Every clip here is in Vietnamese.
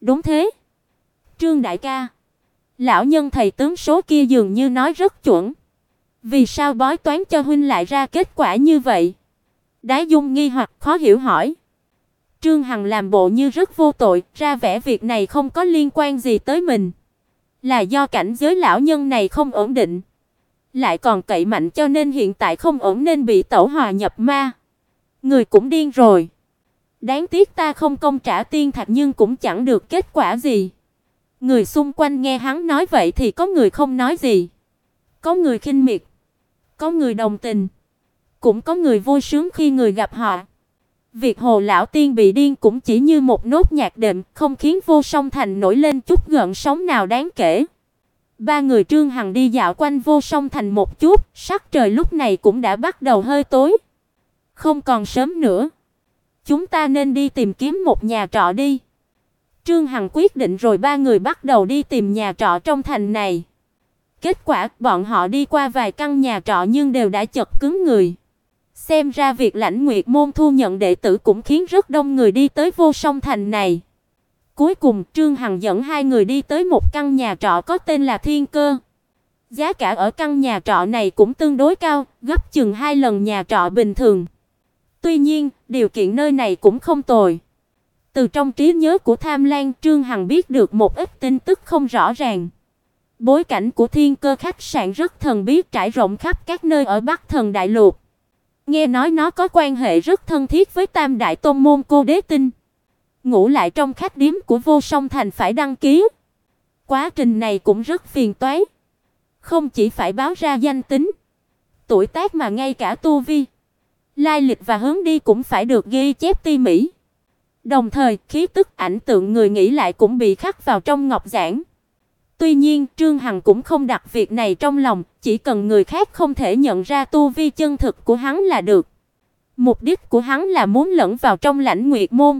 Đúng thế. Trương đại ca, lão nhân thầy tướng số kia dường như nói rất chuẩn. Vì sao bói toán cho huynh lại ra kết quả như vậy? Đái Dung nghi hoặc khó hiểu hỏi. Trương Hằng làm bộ như rất vô tội, ra vẻ việc này không có liên quan gì tới mình. Là do cảnh giới lão nhân này không ổn định, lại còn cậy mạnh cho nên hiện tại không ổn nên bị tẩu hỏa nhập ma. Người cũng điên rồi. Đáng tiếc ta không công trả tiên thạch nhưng cũng chẳng được kết quả gì. Người xung quanh nghe hắn nói vậy thì có người không nói gì. Có người khinh miệt, có người đồng tình, cũng có người vui sướng khi người gặp họ. Việc Hồ lão tiên bị điên cũng chỉ như một nốt nhạc đệm, không khiến Vô Song Thành nổi lên chút gợn sóng nào đáng kể. Ba người Trương Hằng đi dạo quanh Vô Song Thành một chút, sắc trời lúc này cũng đã bắt đầu hơi tối. Không còn sớm nữa, chúng ta nên đi tìm kiếm một nhà trọ đi. Trương Hằng quyết định rồi ba người bắt đầu đi tìm nhà trọ trong thành này. Kết quả, bọn họ đi qua vài căn nhà trọ nhưng đều đã chật cứng người. Xem ra việc Lãnh Nguyệt môn thu nhận đệ tử cũng khiến rất đông người đi tới Vô Song Thành này. Cuối cùng, Trương Hằng dẫn hai người đi tới một căn nhà trọ có tên là Thiên Cơ. Giá cả ở căn nhà trọ này cũng tương đối cao, gấp chừng 2 lần nhà trọ bình thường. Tuy nhiên, điều kiện nơi này cũng không tồi. Từ trong trí nhớ của Tham Lan, Trương Hằng biết được một ít tin tức không rõ ràng. Bối cảnh của Thiên Cơ khách sạn rất thần bí, trải rộng khắp các nơi ở Bắc Thần Đại Lục. Nghe nói nó có quan hệ rất thân thiết với Tam Đại Tôn môn Cô Đế Tinh. Ngủ lại trong khách điếm của Vô Song Thành phải đăng ký. Quá trình này cũng rất phiền toái. Không chỉ phải báo ra danh tính, tuổi tác mà ngay cả tu vi, lai lịch và hướng đi cũng phải được ghi chép tỉ mỉ. Đồng thời, khí tức ảnh tượng người nghĩ lại cũng bị khắc vào trong ngọc giản. Tuy nhiên, Trương Hằng cũng không đặt việc này trong lòng, chỉ cần người khác không thể nhận ra tu vi chân thực của hắn là được. Mục đích của hắn là muốn lẫn vào trong Lãnh Nguyệt môn,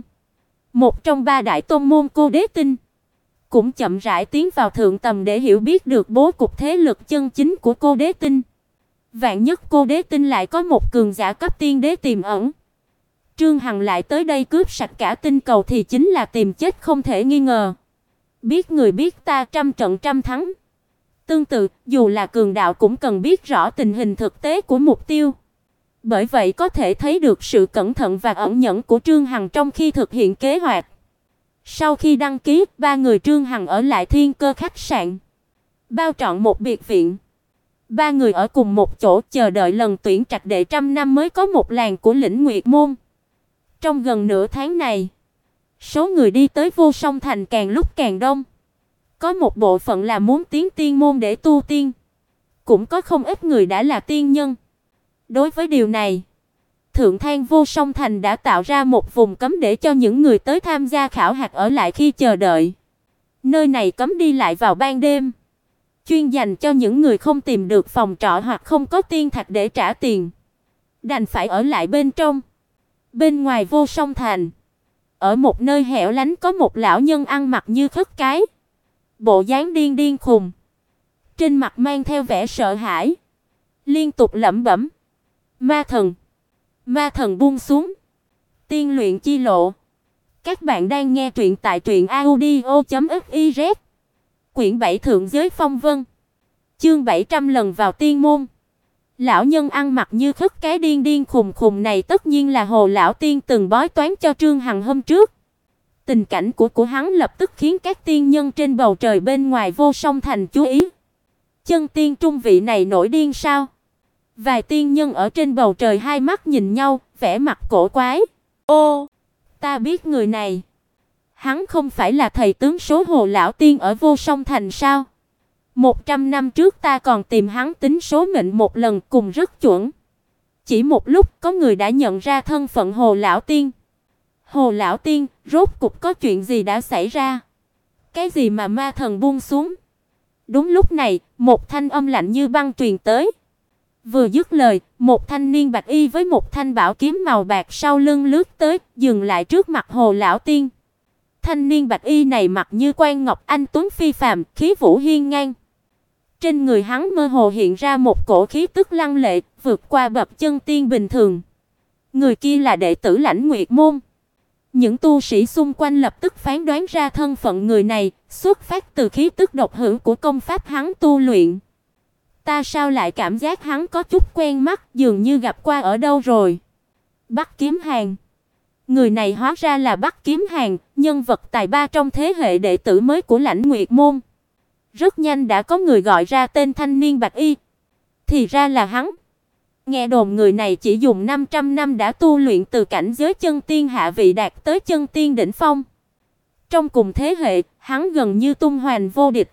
một trong 3 đại tôn môn Cô Đế Tinh, cũng chậm rãi tiến vào thượng tầng để hiểu biết được bố cục thế lực chân chính của Cô Đế Tinh. Vạn nhất Cô Đế Tinh lại có một cường giả cấp tiên đế tiềm ẩn, Trương Hằng lại tới đây cướp sạch cả tinh cầu thì chính là tìm chết không thể nghi ngờ. Biết người biết ta, trăm trận trăm thắng. Tương tự, dù là cường đạo cũng cần biết rõ tình hình thực tế của mục tiêu. Bởi vậy có thể thấy được sự cẩn thận và ẩn nhẫn của Trương Hằng trong khi thực hiện kế hoạch. Sau khi đăng ký, ba người Trương Hằng ở lại Thiên Cơ khách sạn, bao trọn một biệt viện. Ba người ở cùng một chỗ chờ đợi lần tuyển trạch đệ trăm năm mới có một làng của Lĩnh Nguyệt môn. Trong gần nửa tháng này, số người đi tới Vô Song Thành càng lúc càng đông. Có một bộ phận là muốn tiến tiên môn để tu tiên, cũng có không ít người đã là tiên nhân. Đối với điều này, Thượng Thang Vô Song Thành đã tạo ra một vùng cấm để cho những người tới tham gia khảo hạch ở lại khi chờ đợi. Nơi này cấm đi lại vào ban đêm, chuyên dành cho những người không tìm được phòng trọ hoặc không có tiên thạch để trả tiền, đành phải ở lại bên trong. Bên ngoài Vô Song Thành, ở một nơi hẻo lánh có một lão nhân ăn mặc như khất cái, bộ dáng điên điên khùng, trên mặt mang theo vẻ sợ hãi, liên tục lẩm bẩm: "Ma thần, ma thần buông xuống, tiên luyện chi lộ." Các bạn đang nghe truyện tại truyệnaudio.fiz. Quyển 7 Thượng giới phong vân, chương 700 lần vào tiên môn. Lão nhân ăn mặc như khất cái điên điên khùng khùng này tất nhiên là Hồ lão tiên từng bói toán cho Trương Hằng hôm trước. Tình cảnh của hắn lập tức khiến các tiên nhân trên bầu trời bên ngoài Vô Song Thành chú ý. Chân tiên trung vị này nổi điên sao? Vài tiên nhân ở trên bầu trời hai mắt nhìn nhau, vẻ mặt cổ quái. Ô, ta biết người này. Hắn không phải là thầy tướng số Hồ lão tiên ở Vô Song Thành sao? 100 năm trước ta còn tìm hắn tính số mệnh một lần, cùng rất chuẩn. Chỉ một lúc có người đã nhận ra thân phận Hồ lão tiên. Hồ lão tiên, rốt cục có chuyện gì đã xảy ra? Cái gì mà ma thần buông xuống? Đúng lúc này, một thanh âm lạnh như băng truyền tới. Vừa dứt lời, một thanh niên bạch y với một thanh bảo kiếm màu bạc sau lưng lướt tới, dừng lại trước mặt Hồ lão tiên. Thanh niên bạch y này mặt như quan ngọc, anh tuấn phi phàm, khí vũ hiên ngang. Trên người hắn mơ hồ hiện ra một cổ khí tức lăng lệ, vượt qua bậc chân tiên bình thường. Người kia là đệ tử Lãnh Nguyệt môn, Những tu sĩ xung quanh lập tức phán đoán ra thân phận người này, xuất phát từ khí tức độc hữu của công pháp hắn tu luyện. Ta sao lại cảm giác hắn có chút quen mắt, dường như gặp qua ở đâu rồi. Bắc Kiếm Hàn. Người này hóa ra là Bắc Kiếm Hàn, nhân vật tài ba trong thế hệ đệ tử mới của Lãnh Nguyệt môn. Rất nhanh đã có người gọi ra tên thanh niên bạch y. Thì ra là hắn. Nghe đồn người này chỉ dùng 500 năm đã tu luyện từ cảnh giới chân tiên hạ vị đạt tới chân tiên đỉnh phong. Trong cùng thế hệ, hắn gần như tung hoành vô địch.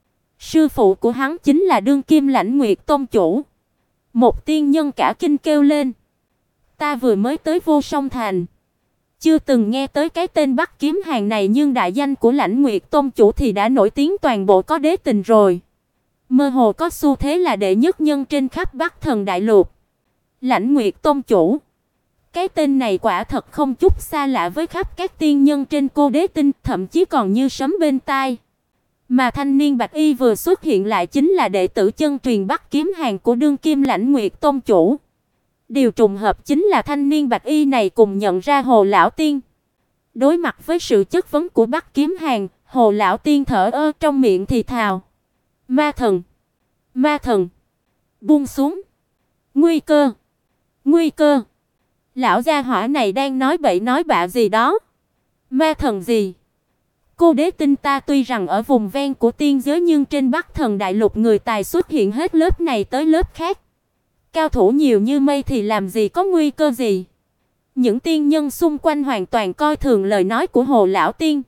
Sư phụ của hắn chính là đương kim Lãnh Nguyệt tông chủ. Một tiên nhân cả kinh kêu lên. Ta vừa mới tới Vô Song Thành, chưa từng nghe tới cái tên Bắc Kiếm Hàn này, nhưng đại danh của Lãnh Nguyệt tông chủ thì đã nổi tiếng toàn bộ có đế tình rồi. Mơ hồ có xu thế là đệ nhất nhân trên khắp Bắc Thần đại lục. Lãnh Nguyệt tông chủ. Cái tên này quả thật không chút xa lạ với khắp các tiên nhân trên Cô Đế Tinh, thậm chí còn như sấm bên tai. Mà thanh niên bạch y vừa xuất hiện lại chính là đệ tử chân truyền Bắc Kiếm Hàn của đương kim Lãnh Nguyệt tông chủ. Điều trùng hợp chính là thanh niên bạch y này cùng nhận ra Hồ lão tiên. Đối mặt với sự chất vấn của Bắc Kiếm Hàn, Hồ lão tiên thở ơ trong miệng thì thào: "Ma thần, ma thần." Buông xuống. Nguy cơ, nguy cơ. Lão gia hỏa này đang nói bậy nói bạ gì đó. Ma thần gì? Cô Đế Tinh ta tuy rằng ở vùng ven của tiên giới, nhưng trên Bắc Thần đại lục người tài xuất hiện hết lớp này tới lớp khác. Cao thủ nhiều như mây thì làm gì có nguy cơ gì. Những tiên nhân xung quanh hoàn toàn coi thường lời nói của Hồ lão tiên.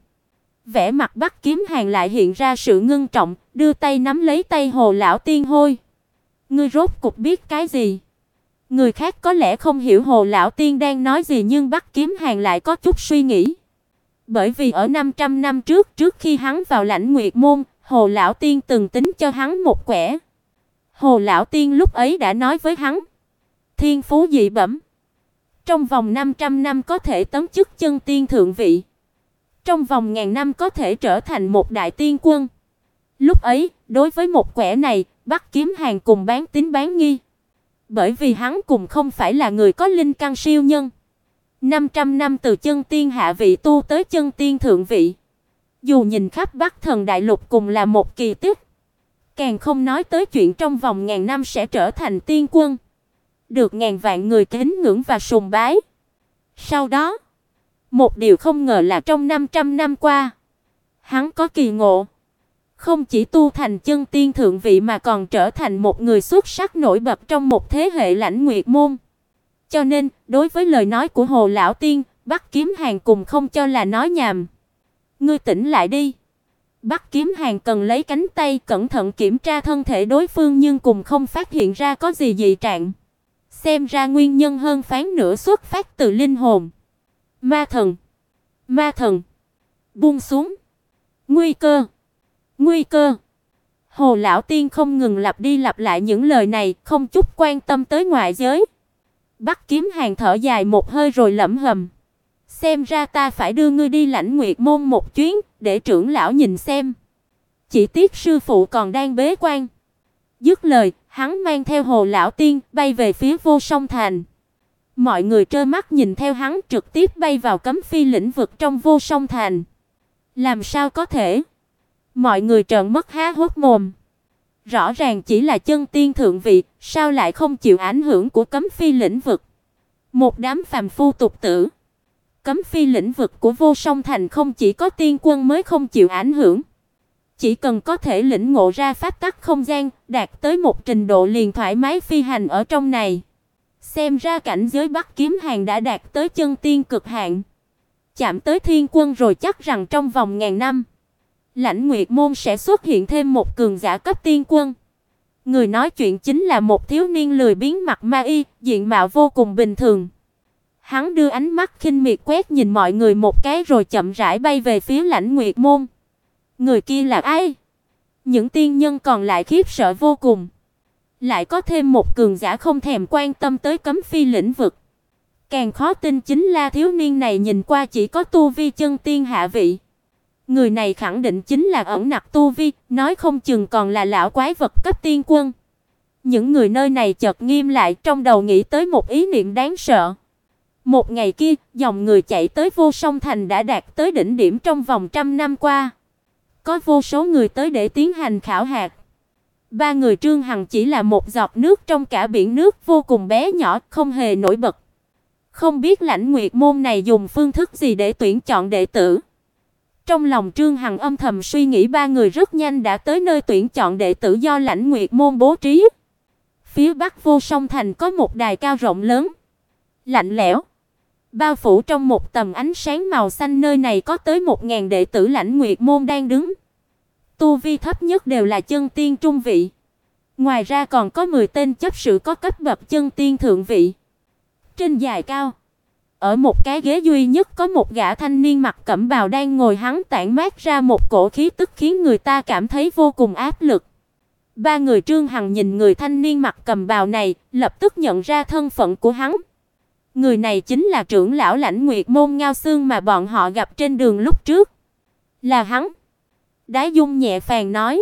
Vẻ mặt Bắc Kiếm Hàn lại hiện ra sự ngưng trọng, đưa tay nắm lấy tay Hồ lão tiên hôi. Ngươi rốt cục biết cái gì? Người khác có lẽ không hiểu Hồ lão tiên đang nói gì, nhưng Bắc Kiếm Hàn lại có chút suy nghĩ. Bởi vì ở 500 năm trước khi hắn vào Lãnh Nguyệt môn, Hồ lão tiên từng tính cho hắn một quẻ. Hồ lão tiên lúc ấy đã nói với hắn: "Thiên phú dị bẩm, trong vòng 500 năm có thể tấn chức chân tiên thượng vị, trong vòng 1000 năm có thể trở thành một đại tiên quân." Lúc ấy, đối với một quẻ này, Bắc Kiếm Hàn cùng bán tín bán nghi. Bởi vì hắn cùng không phải là người có linh căn siêu nhân. 500 năm từ chân tiên hạ vị tu tới chân tiên thượng vị, dù nhìn khắp Bắc Thần đại lục cùng là một kỳ tích, càng không nói tới chuyện trong vòng 1000 năm sẽ trở thành tiên quân, được ngàn vạn người kính ngưỡng và sùng bái. Sau đó, một điều không ngờ là trong 500 năm qua, hắn có kỳ ngộ, không chỉ tu thành chân tiên thượng vị mà còn trở thành một người xuất sắc nổi bật trong một thế hệ Lãnh Nguyệt môn. Cho nên, đối với lời nói của Hồ lão tiên, Bắc Kiếm Hàn cùng không cho là nói nhảm. Ngươi tỉnh lại đi. Bắc Kiếm Hàn cần lấy cánh tay cẩn thận kiểm tra thân thể đối phương, nhưng cùng không phát hiện ra có gì dị trạng. Xem ra nguyên nhân hơn phán nửa xuất phát từ linh hồn. Ma thần, ma thần. Buông xuống. Nguy cơ, nguy cơ. Hồ lão tiên không ngừng lặp đi lặp lại những lời này, không chút quan tâm tới ngoại giới. Bắc Kiếm Hàn thở dài một hơi rồi lẩm bẩm: "Xem ra ta phải đưa ngươi đi Lãnh Nguyệt môn một chuyến, để trưởng lão nhìn xem. Chỉ tiếc sư phụ còn đang bế quan." Dứt lời, hắn mang theo Hồ lão tiên bay về phía Vô Song Thành. Mọi người trơ mắt nhìn theo hắn trực tiếp bay vào cấm phi lĩnh vực trong Vô Song Thành. Làm sao có thể? Mọi người trợn mắt há hốc mồm. Rõ ràng chỉ là chân tiên thượng vị, sao lại không chịu ảnh hưởng của cấm phi lĩnh vực? Một đám phàm phu tục tử. Cấm phi lĩnh vực của Vô Song Thành không chỉ có tiên quân mới không chịu ảnh hưởng. Chỉ cần có thể lĩnh ngộ ra pháp tắc không gian, đạt tới một trình độ liền thoải mái phi hành ở trong này. Xem ra cảnh giới Bắc Kiếm Hàn đã đạt tới chân tiên cực hạn. Chạm tới thiên quân rồi, chắc rằng trong vòng 1000 năm, Lãnh Nguyệt môn sẽ xuất hiện thêm một cường giả cấp tiên quân. Người nói chuyện chính là một thiếu niên lười biếng mặc ma y, diện mạo vô cùng bình thường. Hắn đưa ánh mắt khinh miệt quét nhìn mọi người một cái rồi chậm rãi bay về phía Lãnh Nguyệt môn. Người kia là ai? Những tiên nhân còn lại khiếp sợ vô cùng. Lại có thêm một cường giả không thèm quan tâm tới cấm phi lĩnh vực. Càng khó tin chính là thiếu niên này nhìn qua chỉ có tu vi chân tiên hạ vị. Người này khẳng định chính là ẩn nặc tu vi, nói không chừng còn là lão quái vật cấp tiên quân. Những người nơi này chợt nghiêm lại, trong đầu nghĩ tới một ý niệm đáng sợ. Một ngày kia, dòng người chạy tới Vô Song Thành đã đạt tới đỉnh điểm trong vòng 100 năm qua. Có vô số người tới để tiến hành khảo hạt. Ba người Trương Hằng chỉ là một giọt nước trong cả biển nước vô cùng bé nhỏ, không hề nổi bật. Không biết Lãnh Nguyệt môn này dùng phương thức gì để tuyển chọn đệ tử. Trong lòng Trương Hằng âm thầm suy nghĩ ba người rất nhanh đã tới nơi tuyển chọn đệ tử do Lãnh Nguyệt môn bố trí. Phía bắc Vô Song Thành có một đài cao rộng lớn, lạnh lẽo, bao phủ trong một tầm ánh sáng màu xanh, nơi này có tới 1000 đệ tử Lãnh Nguyệt môn đang đứng. Tu vi thấp nhất đều là chân tiên trung vị. Ngoài ra còn có 10 tên chấp sự có cấp bậc chân tiên thượng vị. Trên đài cao, ở một cái ghế duy nhất có một gã thanh niên mặc cẩm bào đang ngồi, hắn tản mát ra một cổ khí tức khiến người ta cảm thấy vô cùng áp lực. Ba người Trương Hằng nhìn người thanh niên mặc cẩm bào này, lập tức nhận ra thân phận của hắn. Người này chính là trưởng lão Lãnh Nguyệt môn Ngao Xương mà bọn họ gặp trên đường lúc trước. Là hắn. Đái Dung nhẹ phàn nói.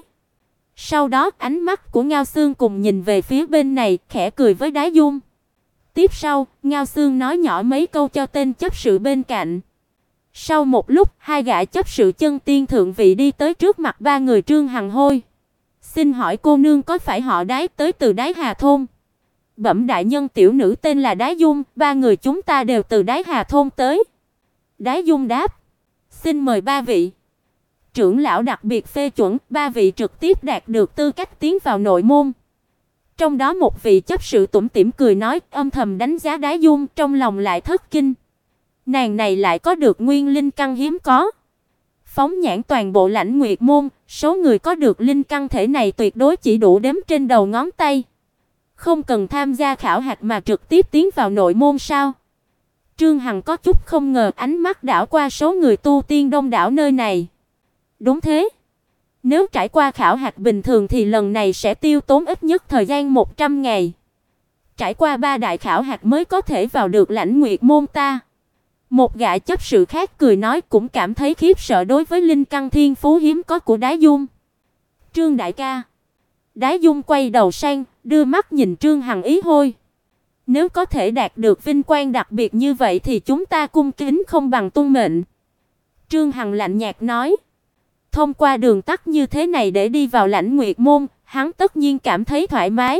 Sau đó ánh mắt của Ngao Xương cùng nhìn về phía bên này, khẽ cười với Đái Dung. Tiếp sau, Ngao Xương nói nhỏ mấy câu cho tên chấp sự bên cạnh. Sau một lúc, hai gã chấp sự chân tiên thượng vị đi tới trước mặt ba người Trương Hằng hôi. Xin hỏi cô nương có phải họ Đái, tới từ Đái Hà thôn? Bẩm đại nhân, tiểu nữ tên là Đái Dung, ba người chúng ta đều từ Đái Hà thôn tới. Đái Dung đáp. Xin mời ba vị. Trưởng lão đặc biệt phê chuẩn, ba vị trực tiếp đạt được tư cách tiến vào nội môn. Trong đó một vị chấp sự tủm tỉm cười nói, âm thầm đánh giá Đái Dung, trong lòng lại thất kinh. Nàng này lại có được nguyên linh căn hiếm có. Phóng nhãn toàn bộ Lãnh Nguyệt môn, số người có được linh căn thể này tuyệt đối chỉ đủ đếm trên đầu ngón tay. Không cần tham gia khảo hạch mà trực tiếp tiến vào nội môn sao? Trương Hằng có chút không ngờ, ánh mắt đảo qua số người tu tiên đông đảo nơi này. Đúng thế. Nếu trải qua khảo hạch bình thường thì lần này sẽ tiêu tốn ít nhất thời gian 100 ngày. Trải qua 3 đại khảo hạch mới có thể vào được Lãnh Nguyệt môn ta. Một gã chấp sự khác cười nói, cũng cảm thấy khiếp sợ đối với linh căn thiên phú hiếm có của Đái Dung. Trương đại ca. Đái Dung quay đầu sang, đưa mắt nhìn Trương Hằng ý hôi. Nếu có thể đạt được vinh quang đặc biệt như vậy thì chúng ta cung kính không bằng tuân mệnh. Trương Hằng lạnh nhạt nói. Thông qua đường tắt như thế này để đi vào Lãnh Nguyệt môn, hắn tất nhiên cảm thấy thoải mái.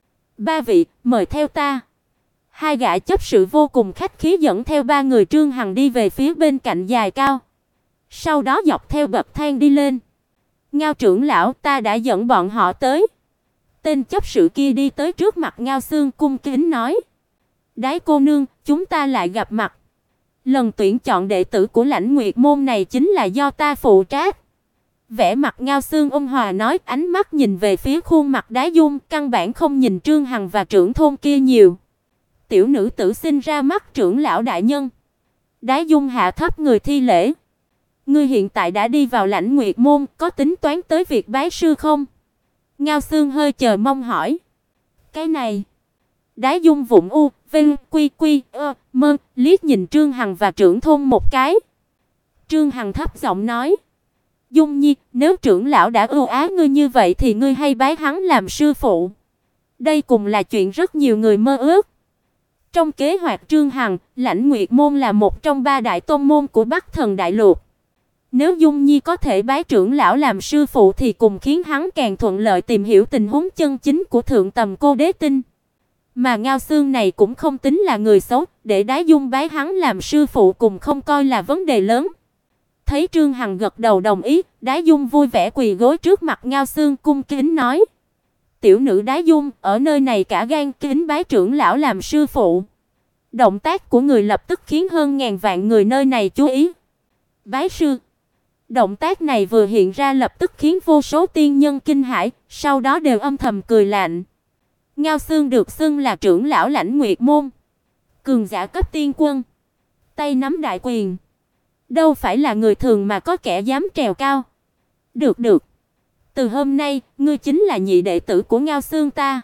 Ba vị, mời theo ta. Hai gã chấp sự vô cùng khách khí dẫn theo ba người Trương Hằng đi về phía bên cạnh đài cao. Sau đó dọc theo bậc thang đi lên. Ngao trưởng lão, ta đã dẫn bọn họ tới. Tên chấp sự kia đi tới trước mặt Ngao Xương cung kính nói. Đái cô nương, chúng ta lại gặp mặt. Lần tuyển chọn đệ tử của Lãnh Nguyệt môn này chính là do ta phụ trách. Vẻ mặt Ngao Xương ôn hòa nói, ánh mắt nhìn về phía khuôn mặt Đái Dung, căn bản không nhìn Trương Hằng và trưởng thôn kia nhiều. Tiểu nữ tử xin ra mắt trưởng lão đại nhân. Đái Dung hạ thấp người thi lễ. Ngươi hiện tại đã đi vào Lãnh Nguyệt môn, có tính toán tới việc bái sư không? Ngao Xương hơi chờ mong hỏi. Cái này. Đái Dung vụng u, vinh, quy quy, mơ, liếc nhìn Trương Hằng và trưởng thôn một cái. Trương Hằng thấp giọng nói. Dung Nhi, nếu trưởng lão đã ưu ái ngươi như vậy thì ngươi hay bái hắn làm sư phụ. Đây cũng là chuyện rất nhiều người mơ ước. Trong kế hoạch Trương Hằng, Lãnh Nguyệt môn là một trong 3 đại tôn môn của Bắc Thần Đại Lục. Nếu Dung Nhi có thể bái trưởng lão làm sư phụ thì cùng khiến hắn càng thuận lợi tìm hiểu tình huống chân chính của thượng tầm cô đế tinh. Mà Ngao Xương này cũng không tính là người xấu, để Đái Dung bái hắn làm sư phụ cùng không coi là vấn đề lớn. Thấy Trương Hằng gật đầu đồng ý, Đái Dung vui vẻ quỳ gối trước mặt Ngao Xương cung kính nói. Tiểu nữ Đái Dung, ở nơi này cả gan kính bái trưởng lão làm sư phụ. Động tác của người lập tức khiến hơn ngàn vạn người nơi này chú ý. Bái sư. Động tác này vừa hiện ra lập tức khiến vô số tiên nhân kinh hãi, sau đó đều âm thầm cười lạnh. Ngao Xương được xưng là trưởng lão Lãnh Nguyệt môn, cường giả cấp tiên quân, tay nắm đại quyền, đâu phải là người thường mà có kẻ dám trèo cao. Được được, từ hôm nay, ngươi chính là nhị đệ tử của Ngao Xương ta.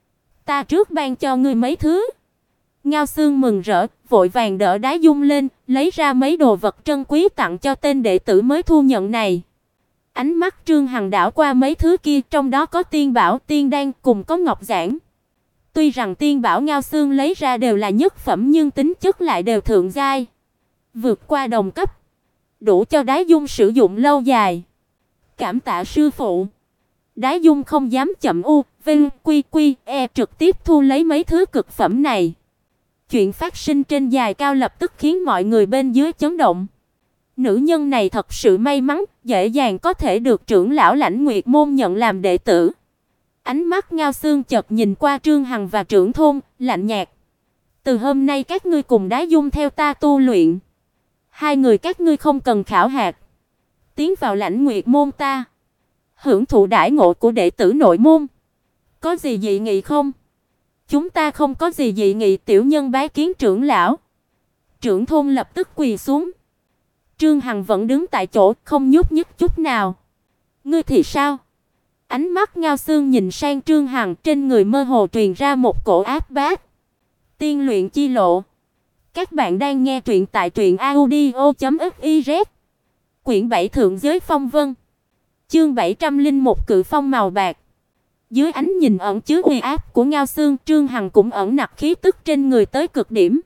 Ta trước ban cho ngươi mấy thứ. Ngao Xương mừng rỡ, vội vàng đỡ Đái Dung lên, lấy ra mấy đồ vật trân quý tặng cho tên đệ tử mới thu nhận này. Ánh mắt Trương Hằng đảo qua mấy thứ kia, trong đó có tiên bảo, tiên đan cùng có ngọc giản. Tuy rằng tiên bảo Ngao Xương lấy ra đều là nhất phẩm nhưng tính chất lại đều thượng giai, vượt qua đồng cấp, đủ cho Đái Dung sử dụng lâu dài. Cảm tạ sư phụ. Đái Dung không dám chậm vinh quy quy trực tiếp thu lấy mấy thứ cực phẩm này. Chuyện phát sinh trên đài cao lập tức khiến mọi người bên dưới chấn động. Nữ nhân này thật sự may mắn, dễ dàng có thể được trưởng lão Lãnh Nguyệt môn nhận làm đệ tử. Ánh mắt Ngao Xương chợt nhìn qua Trương Hằng và trưởng thôn, lạnh nhạt. Từ hôm nay các ngươi cùng Đái Dung theo ta tu luyện. Hai người các ngươi không cần khảo hạt, tiến vào Lãnh Nguyệt môn ta, hưởng thụ đãi ngộ của đệ tử nội môn. Có gì dị nghị không? Chúng ta không có gì dị nghị. Tiểu nhân bái kiến trưởng lão. Trưởng thôn lập tức quỳ xuống. Trương Hằng vẫn đứng tại chỗ, không nhúc nhích chút nào. Ngươi thì sao? Ánh mắt Ngao Xương nhìn sang Trương Hằng, trên người mơ hồ truyền ra một cổ áp bách. Tiên luyện chi lộ. Các bạn đang nghe truyện tại truyệnaudio.fiz. Quyển 7 Thượng giới phong vân. Chương 701 Cự phong màu bạc. Dưới ánh nhìn ẩn chứa uy áp của Ngao Xương, Trương Hằng cũng ẩn nặc khí tức trên người tới cực điểm.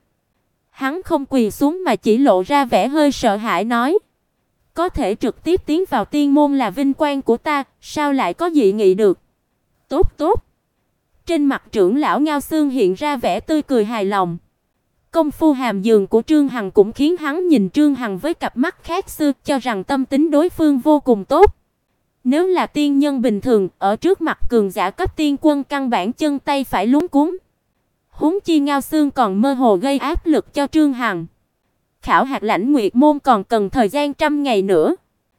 Hắn không quỳ xuống mà chỉ lộ ra vẻ hơi sợ hãi nói: "Có thể trực tiếp tiến vào tiên môn là vinh quang của ta, sao lại có dị nghị được?" "Tốt tốt." Trên mặt trưởng lão Ngao Xương hiện ra vẻ tươi cười hài lòng. Công phu hàm dường của Trương Hằng cũng khiến hắn nhìn Trương Hằng với cặp mắt khác xưa, cho rằng tâm tính đối phương vô cùng tốt. Nếu là tiên nhân bình thường, ở trước mặt cường giả cấp tiên quân căn bản chân tay phải luống cuống. Huống chi Ngao Xương còn mơ hồ gây áp lực cho Trương Hằng. Khảo hạt Lãnh Nguyệt môn còn cần thời gian trăm ngày nữa.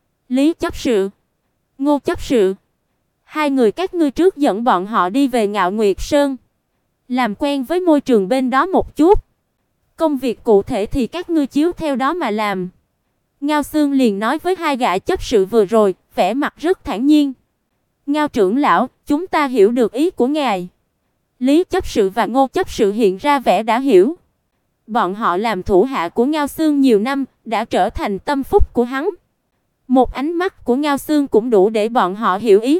Lý chấp sự, Ngô chấp sự, hai người các ngươi trước dẫn bọn họ đi về Ngạo Nguyệt Sơn, làm quen với môi trường bên đó một chút. Công việc cụ thể thì các ngươi chiếu theo đó mà làm. Ngao Xương liền nói với hai gã chấp sự vừa rồi, vẻ mặt rất thản nhiên. Ngao trưởng lão, chúng ta hiểu được ý của ngài. Lý chấp sự và Ngô chấp sự hiện ra vẻ đã hiểu. Bọn họ làm thủ hạ của Ngao Xương nhiều năm, đã trở thành tâm phúc của hắn. Một ánh mắt của Ngao Xương cũng đủ để bọn họ hiểu ý.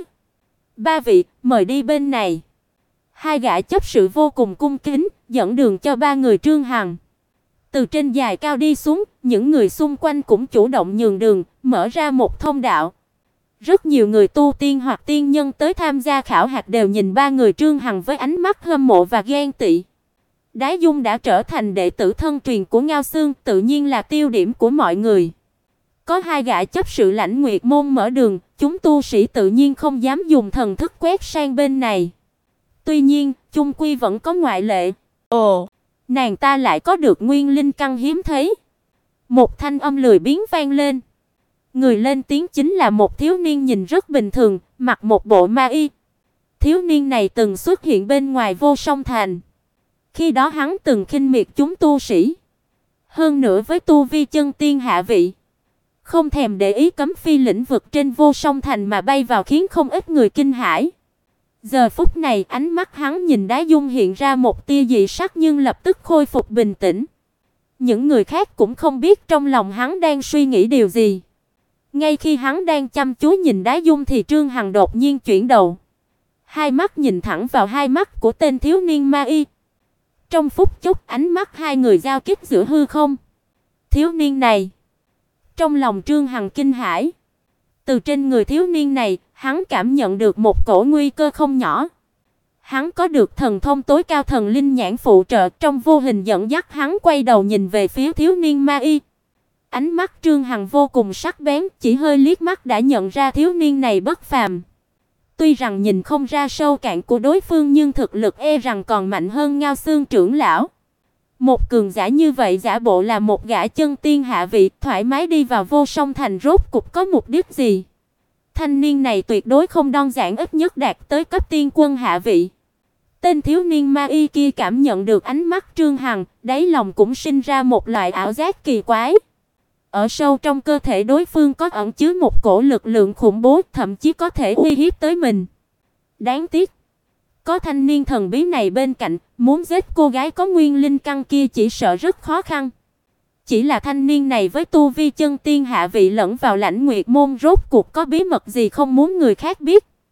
Ba vị, mời đi bên này. Hai gã chấp sự vô cùng cung kính, dẫn đường cho ba người Trương Hằng. Từ trên đài cao đi xuống, những người xung quanh cũng chủ động nhường đường, mở ra một thông đạo. Rất nhiều người tu tiên hoặc tiên nhân tới tham gia khảo hạt đều nhìn ba người Trương Hằng với ánh mắt hâm mộ và ghen tị. Đái Dung đã trở thành đệ tử thân truyền của Ngao Xương, tự nhiên là tiêu điểm của mọi người. Có hai gã chấp sự Lãnh Nguyệt môn mở đường, chúng tu sĩ tự nhiên không dám dùng thần thức quét sang bên này. Tuy nhiên, chung quy vẫn có ngoại lệ. Ồ, nàng ta lại có được nguyên linh căn hiếm thấy. Một thanh âm lười biếng vang lên. Người lên tiếng chính là một thiếu niên nhìn rất bình thường, mặc một bộ ma y. Thiếu niên này từng xuất hiện bên ngoài Vô Song Thành. Khi đó hắn từng khinh miệt chúng tu sĩ. Hơn nữa với tu vi chân tiên hạ vị, không thèm để ý cấm phi lĩnh vực trên Vô Song Thành mà bay vào khiến không ít người kinh hãi. Giờ phút này ánh mắt hắn nhìn Đái Dung hiện ra một tia dị sắc nhưng lập tức khôi phục bình tĩnh. Những người khác cũng không biết trong lòng hắn đang suy nghĩ điều gì. Ngay khi hắn đang chăm chú nhìn Đái Dung thì Trương Hằng đột nhiên chuyển đầu. Hai mắt nhìn thẳng vào hai mắt của tên thiếu niên ma y. Trong phút chốc ánh mắt hai người giao kích giữa hư không. Thiếu niên này. Trong lòng Trương Hằng kinh hãi. Từ trên người thiếu niên này, hắn cảm nhận được một cổ nguy cơ không nhỏ. Hắn có được thần thông tối cao thần linh nhãn phụ trợ, trong vô hình dẫn dắt hắn quay đầu nhìn về phía thiếu niên ma y. Ánh mắt Trương Hằng vô cùng sắc bén, chỉ hơi liếc mắt đã nhận ra thiếu niên này bất phàm. Tuy rằng nhìn không ra sâu cạn của đối phương nhưng thực lực e rằng còn mạnh hơn Ngao Xương trưởng lão. Một cường giả như vậy giả bộ là một gã chân tiên hạ vị, thoải mái đi vào Vô Song Thành rốt cục có mục đích gì? Thanh niên này tuyệt đối không đơn giản, ít nhất đạt tới cấp tiên quân hạ vị. Tên thiếu niên ma y kia cảm nhận được ánh mắt Trương Hằng, đáy lòng cũng sinh ra một loại ảo giác kỳ quái. Ở sâu trong cơ thể đối phương có ẩn chứa một cổ lực lượng khủng bố, thậm chí có thể uy hiếp tới mình. Đáng tiếc, có thanh niên thần bí này bên cạnh, muốn giết cô gái có nguyên linh căn kia chỉ sợ rất khó khăn. Chỉ là thanh niên này với tu vi chân tiên hạ vị lẫn vào Lãnh Nguyệt môn, rốt cuộc có bí mật gì không muốn người khác biết.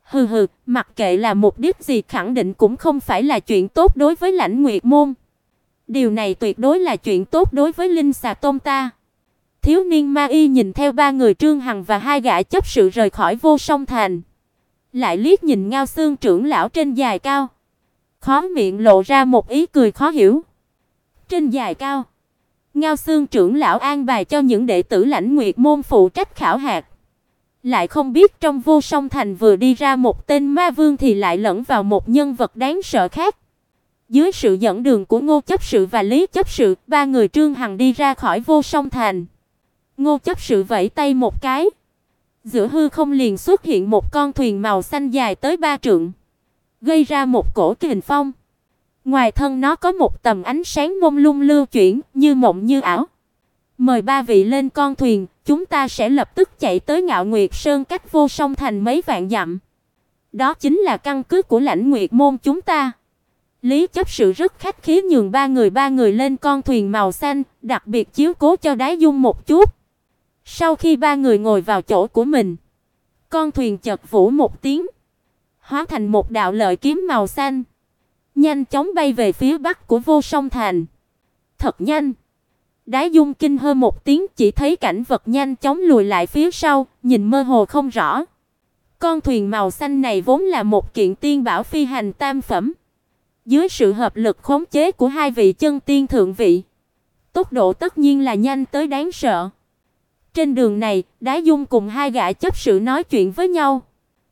Hừ hừ, mặc kệ là mục đích gì khẳng định cũng không phải là chuyện tốt đối với Lãnh Nguyệt môn. Điều này tuyệt đối là chuyện tốt đối với Linh Xà Tông ta. Thiếu niên Ma Y nhìn theo ba người Trương Hằng và hai gã chấp sự rời khỏi Vô Song Thành, lại liếc nhìn Ngao Xương trưởng lão trên đài cao, khóe miệng lộ ra một ý cười khó hiểu. Trên đài cao, Ngao Xương trưởng lão an bài cho những đệ tử Lãnh Nguyệt môn phụ trách khảo hạt. Lại không biết trong Vô Song Thành vừa đi ra một tên ma vương thì lại lẫn vào một nhân vật đáng sợ khác. Dưới sự dẫn đường của Ngô chấp sự và Lý chấp sự, ba người Trương Hằng đi ra khỏi Vô Song Thành. Ngô chấp sự vẫy tay một cái, giữa hư không liền xuất hiện một con thuyền màu xanh dài tới 3 trượng, gây ra một cổ kình phong. Ngoài thân nó có một tầm ánh sáng mông lung lưu chuyển, như mộng như ảo. Mời ba vị lên con thuyền, chúng ta sẽ lập tức chạy tới Ngạo Nguyệt Sơn cách Vô Song Thành mấy vạn dặm. Đó chính là căn cứ của Lãnh Nguyệt môn chúng ta. Lý chấp sự rất khách khí nhường ba người lên con thuyền màu xanh, đặc biệt chiếu cố cho Đái Dung một chút. Sau khi ba người ngồi vào chỗ của mình, con thuyền chợt vỗ một tiếng, hóa thành một đạo lợi kiếm màu xanh, nhanh chóng bay về phía bắc của Vô Song Thành. Thật nhanh. Đái Dung kinh hô một tiếng, chỉ thấy cảnh vật nhanh chóng lùi lại phía sau, nhìn mơ hồ không rõ. Con thuyền màu xanh này vốn là một kiện tiên bảo phi hành tam phẩm. Dưới sự hợp lực khống chế của hai vị chân tiên thượng vị, tốc độ tất nhiên là nhanh tới đáng sợ. Trên đường này, Đái Dung cùng hai gã chấp sự nói chuyện với nhau.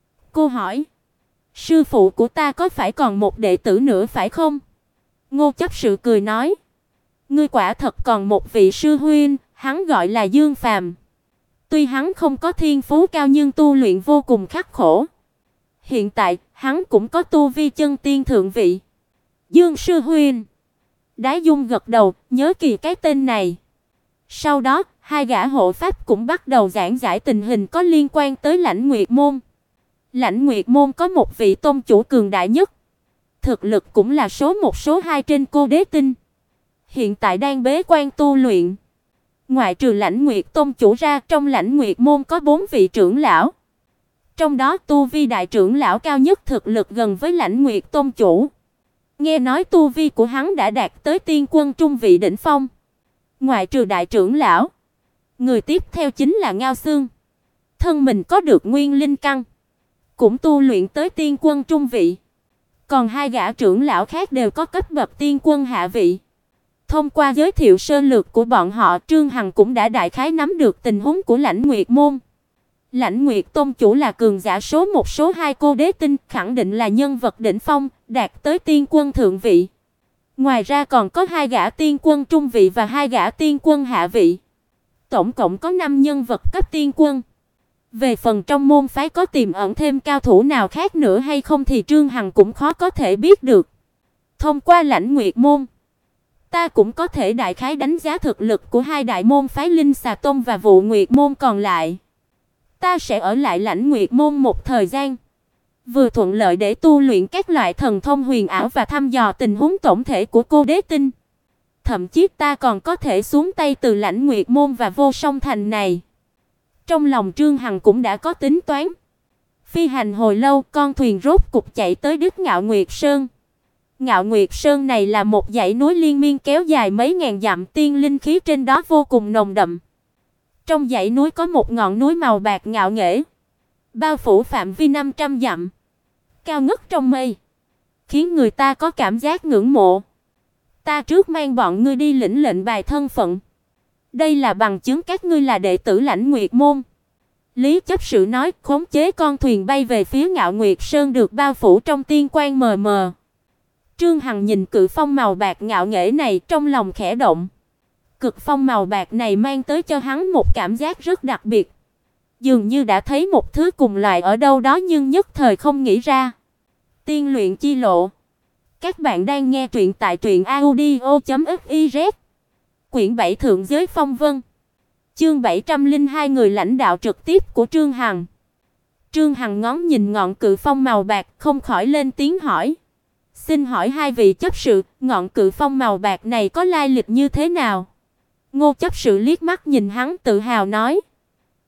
Cô hỏi: "Sư phụ của ta có phải còn một đệ tử nữa phải không?" Ngô chấp sự cười nói: "Ngươi quả thật còn một vị sư huynh, hắn gọi là Dương Phàm. Tuy hắn không có thiên phú cao nhưng tu luyện vô cùng khắc khổ. Hiện tại, hắn cũng có tu vi chân tiên thượng vị." Dương sư huynh. Đái Dung gật đầu, nhớ kỹ cái tên này. Sau đó, hai gã hộ pháp cũng bắt đầu giảng giải tình hình có liên quan tới Lãnh Nguyệt môn. Lãnh Nguyệt môn có một vị tông chủ cường đại nhất, thực lực cũng là số một số hai trên Cô Đế Tinh. Hiện tại đang bế quan tu luyện. Ngoại trừ Lãnh Nguyệt tông chủ ra, trong Lãnh Nguyệt môn có 4 vị trưởng lão. Trong đó tu vi đại trưởng lão cao nhất, thực lực gần với Lãnh Nguyệt tông chủ. Nghe nói tu vi của hắn đã đạt tới tiên quân trung vị đỉnh phong. Ngoại trừ đại trưởng lão, người tiếp theo chính là Ngao Xương. Thân mình có được nguyên linh căn, cũng tu luyện tới tiên quân trung vị. Còn hai gã trưởng lão khác đều có cấp bậc tiên quân hạ vị. Thông qua giới thiệu sơ lược của bọn họ, Trương Hằng cũng đã đại khái nắm được tình huống của Lãnh Nguyệt môn. Lãnh Nguyệt tông chủ là cường giả số một số hai Cô Đế Tinh, khẳng định là nhân vật đỉnh phong, đạt tới tiên quân thượng vị. Ngoài ra còn có hai gã tiên quân trung vị và hai gã tiên quân hạ vị. Tổng cộng có 5 nhân vật cấp tiên quân. Về phần trong môn phái có tiềm ẩn thêm cao thủ nào khác nữa hay không thì Trương Hằng cũng khó có thể biết được. Thông qua Lãnh Nguyệt môn, ta cũng có thể đại khái đánh giá thực lực của hai đại môn phái Linh Xà Tông và Vụ Nguyệt môn còn lại. Ta sẽ ở lại Lãnh Nguyệt môn một thời gian, vừa thuận lợi để tu luyện các loại thần thông huyền ảo và thăm dò tình huống tổng thể của Cô Đế Tinh. Thậm chí ta còn có thể xuống tay từ Lãnh Nguyệt môn và Vô Song Thành này. Trong lòng Trương Hằng cũng đã có tính toán. Phi hành hồi lâu, con thuyền rốt cục chạy tới đích Ngạo Nguyệt Sơn. Ngạo Nguyệt Sơn này là một dãy núi liên miên kéo dài mấy ngàn dặm, tiên linh khí trên đó vô cùng nồng đậm. Trong dãy núi có một ngọn núi màu bạc ngạo nghễ, bao phủ phạm vi 500 dặm, cao ngất trong mây, khiến người ta có cảm giác ngưỡng mộ. Ta trước mang bọn ngươi đi lĩnh lệnh bài thân phận. Đây là bằng chứng các ngươi là đệ tử Lãnh Nguyệt môn. Lý chấp sự nói, khống chế con thuyền bay về phía Ngạo Nguyệt Sơn được bao phủ trong tiên quang mờ mờ. Trương Hằng nhìn cự phong màu bạc ngạo nghễ này, trong lòng khẽ động. Cực phong màu bạc này mang tới cho hắn một cảm giác rất đặc biệt. Dường như đã thấy một thứ cùng loại ở đâu đó nhưng nhất thời không nghĩ ra. Tiên luyện chi lộ. Các bạn đang nghe truyện tại truyệnaudio.fiz. Quyển 7 Thượng giới phong vân. Chương 702 người lãnh đạo trực tiếp của Trương Hằng. Trương Hằng ngóng nhìn ngọn cự phong màu bạc, không khỏi lên tiếng hỏi: "Xin hỏi hai vị chấp sự, ngọn cự phong màu bạc này có lai lịch như thế nào?" Ngô chấp sự liếc mắt nhìn hắn tự hào nói: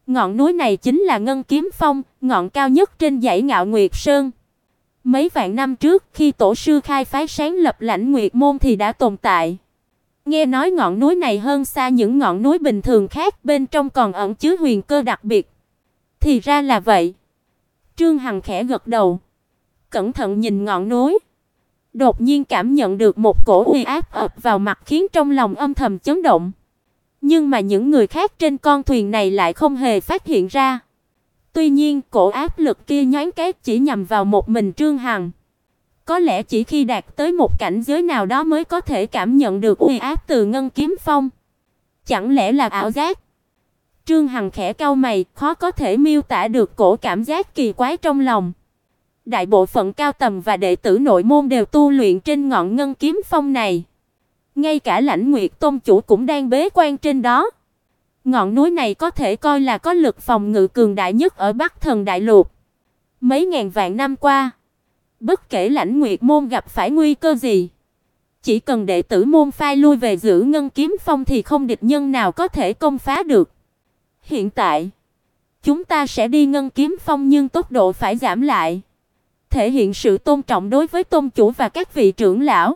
Ngọn núi này chính là Ngân Kiếm Phong, ngọn cao nhất trên dãy Ngạo Nguyệt Sơn. Mấy vạn năm trước, khi tổ sư khai phái sáng lập Lãnh Nguyệt môn thì đã tồn tại. Nghe nói ngọn núi này hơn xa những ngọn núi bình thường khác, bên trong còn ẩn chứa huyền cơ đặc biệt. Thì ra là vậy. Trương Hằng khẽ gật đầu, cẩn thận nhìn ngọn núi. Đột nhiên cảm nhận được một cổ uy áp ập vào mặt khiến trong lòng âm thầm chấn động. Nhưng mà những người khác trên con thuyền này lại không hề phát hiện ra. Tuy nhiên, cổ áp lực kia nhoáng cái chỉ nhằm vào một mình Trương Hằng. Có lẽ chỉ khi đạt tới một cảnh giới nào đó mới có thể cảm nhận được uy áp từ Ngân Kiếm Phong. Chẳng lẽ là ảo giác? Trương Hằng khẽ cau mày, khó có thể miêu tả được cổ cảm giác kỳ quái trong lòng. Đại bộ phận cao tầng và đệ tử nội môn đều tu luyện trên ngọn Ngân Kiếm Phong này. Ngay cả Lãnh Nguyệt Tôn chủ cũng đang bế quan trên đó. Ngọn núi này có thể coi là có lực phòng ngự cường đại nhất ở Bắc Thần Đại Lục. Mấy ngàn vạn năm qua, bất kể Lãnh Nguyệt môn gặp phải nguy cơ gì, chỉ cần đệ tử môn phái lui về giữ Ngân Kiếm Phong thì không địch nhân nào có thể công phá được. Hiện tại, chúng ta sẽ đi Ngân Kiếm Phong nhưng tốc độ phải giảm lại, thể hiện sự tôn trọng đối với tôn chủ và các vị trưởng lão.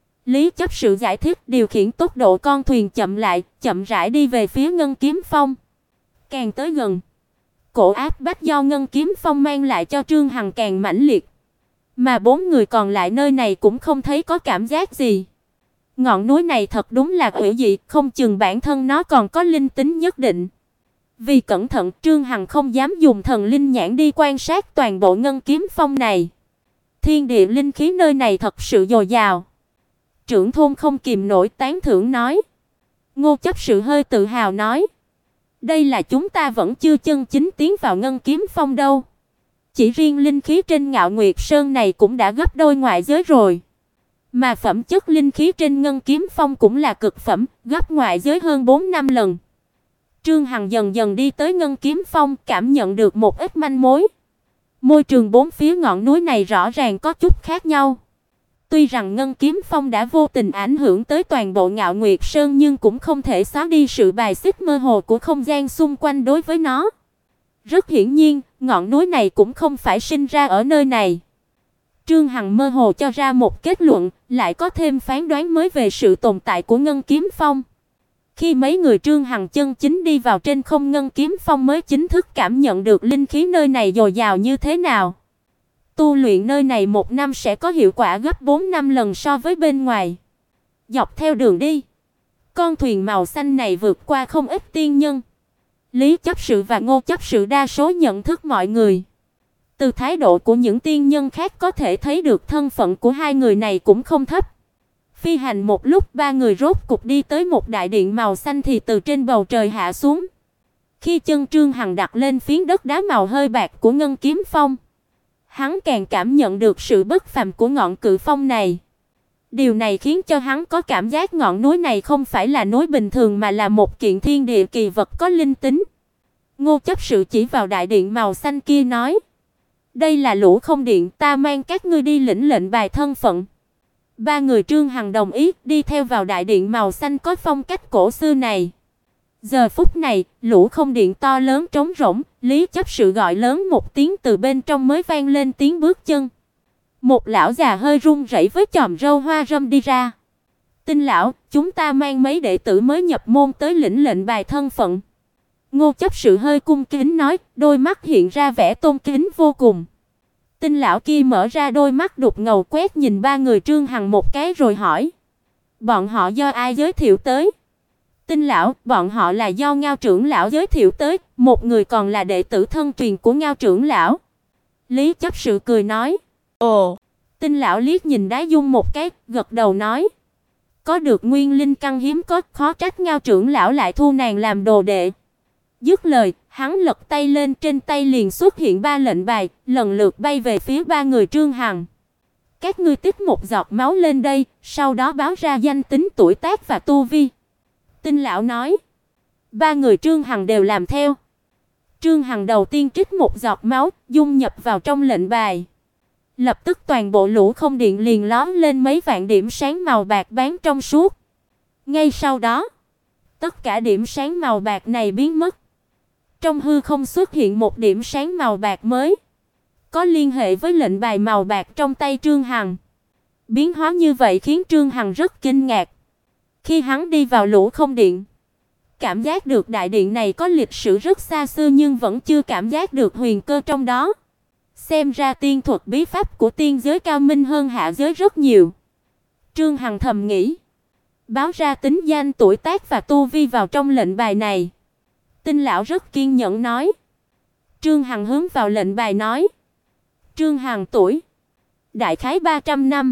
Lý chấp sự giải thích, điều khiển tốc độ con thuyền chậm lại, chậm rãi đi về phía Ngân Kiếm Phong. Càng tới gần, cổ áp bách do Ngân Kiếm Phong mang lại cho Trương Hằng càng mãnh liệt. Mà bốn người còn lại nơi này cũng không thấy có cảm giác gì. Ngọn núi này thật đúng là quỷ dị, không chừng bản thân nó còn có linh tính nhất định. Vì cẩn thận, Trương Hằng không dám dùng thần linh nhãn đi quan sát toàn bộ Ngân Kiếm Phong này. Thiên địa linh khí nơi này thật sự dồi dào. Trưởng thôn không kìm nổi tán thưởng nói. Ngô chấp sự hơi tự hào nói. Đây là chúng ta vẫn chưa chân chính tiến vào Ngân Kiếm Phong đâu. Chỉ riêng linh khí trên Ngạo Nguyệt Sơn này cũng đã gấp đôi ngoại giới rồi. Mà phẩm chất linh khí trên Ngân Kiếm Phong cũng là cực phẩm, gấp ngoại giới hơn 4-5 lần. Trương Hằng dần dần đi tới Ngân Kiếm Phong, cảm nhận được một ít manh mối. Môi trường bốn phía ngọn núi này rõ ràng có chút khác nhau. Tuy rằng Ngân Kiếm Phong đã vô tình ảnh hưởng tới toàn bộ Ngạo Nguyệt Sơn nhưng cũng không thể xóa đi sự bài xích mơ hồ của không gian xung quanh đối với nó. Rất hiển nhiên, ngọn núi này cũng không phải sinh ra ở nơi này. Trương Hằng mơ hồ cho ra một kết luận, lại có thêm phán đoán mới về sự tồn tại của Ngân Kiếm Phong. Khi mấy người Trương Hằng chân chính đi vào trên không Ngân Kiếm Phong mới chính thức cảm nhận được linh khí nơi này dồi dào như thế nào. Tu luyện nơi này một năm sẽ có hiệu quả gấp 4-5 lần so với bên ngoài. Dọc theo đường đi, con thuyền màu xanh này vượt qua không ít tiên nhân. Lý chấp sự và Ngô chấp sự đa số nhận thức mọi người. Từ thái độ của những tiên nhân khác có thể thấy được thân phận của hai người này cũng không thấp. Phi hành một lúc, ba người rốt cục đi tới một đại điện màu xanh thì từ trên bầu trời hạ xuống. Khi chân Trương Hằng đặt lên phiến đất đá màu hơi bạc của Ngân Kiếm Phong, hắn càng cảm nhận được sự bất phàm của ngọn cự phong này. Điều này khiến cho hắn có cảm giác ngọn núi này không phải là núi bình thường mà là một kiện thiên địa kỳ vật có linh tính. Ngô chấp sự chỉ vào đại điện màu xanh kia nói: "Đây là Lũ Không Điện, ta mang các ngươi đi lĩnh lệnh bài thân phận." Ba người Trương Hằng đồng ý, đi theo vào đại điện màu xanh có phong cách cổ xưa này. Giờ phút này, Lũ Không Điện to lớn trống rỗng, Lý chấp sự gọi lớn một tiếng, từ bên trong mới vang lên tiếng bước chân. Một lão già hơi run rẩy với chòm râu hoa râm đi ra. "Tinh lão, chúng ta mang mấy đệ tử mới nhập môn tới lĩnh lệnh bài thân phận." Ngô chấp sự hơi cung kính nói, đôi mắt hiện ra vẻ tôn kính vô cùng. Tinh lão kia mở ra đôi mắt đục ngầu quét nhìn ba người Trương Hằng một cái rồi hỏi: "Bọn họ do ai giới thiệu tới?" "Tinh lão, bọn họ là do Ngao trưởng lão giới thiệu tới, một người còn là đệ tử thân truyền của Ngao trưởng lão." Lý chấp sự cười nói. "Ồ." Tinh lão liếc nhìn Đái Dung một cái, gật đầu nói: "Có được nguyên linh căn hiếm có, khó trách Ngao trưởng lão lại thu nàng làm đồ đệ." Dứt lời, hắn lật tay lên, trên tay liền xuất hiện ba lệnh bài, lần lượt bay về phía ba người Trương Hằng. "Các ngươi tích một giọt máu lên đây, sau đó báo ra danh tính, tuổi tác và tu vi." Tinh lão nói. Ba người Trương Hằng đều làm theo. Trương Hằng đầu tiên trích một giọt máu, dung nhập vào trong lệnh bài. Lập tức toàn bộ Lũ Không Điện liền lóe lên mấy vạn điểm sáng màu bạc bán trong suốt. Ngay sau đó, tất cả điểm sáng màu bạc này biến mất. Trong hư không xuất hiện một điểm sáng màu bạc mới, có liên hệ với lệnh bài màu bạc trong tay Trương Hằng. Biến hóa như vậy khiến Trương Hằng rất kinh ngạc. Khi hắn đi vào Lũ Không Điện, cảm giác được đại điện này có lịch sử rất xa xưa nhưng vẫn chưa cảm giác được huyền cơ trong đó. Xem ra tiên thuật bí pháp của tiên giới cao minh hơn hạ giới rất nhiều. Trương Hằng thầm nghĩ, báo ra tính danh, tuổi tác và tu vi vào trong lệnh bài này. Tinh lão rất kiên nhẫn nói. Trương Hằng hướng vào lệnh bài nói. Trương Hằng tuổi đại khái 300 năm,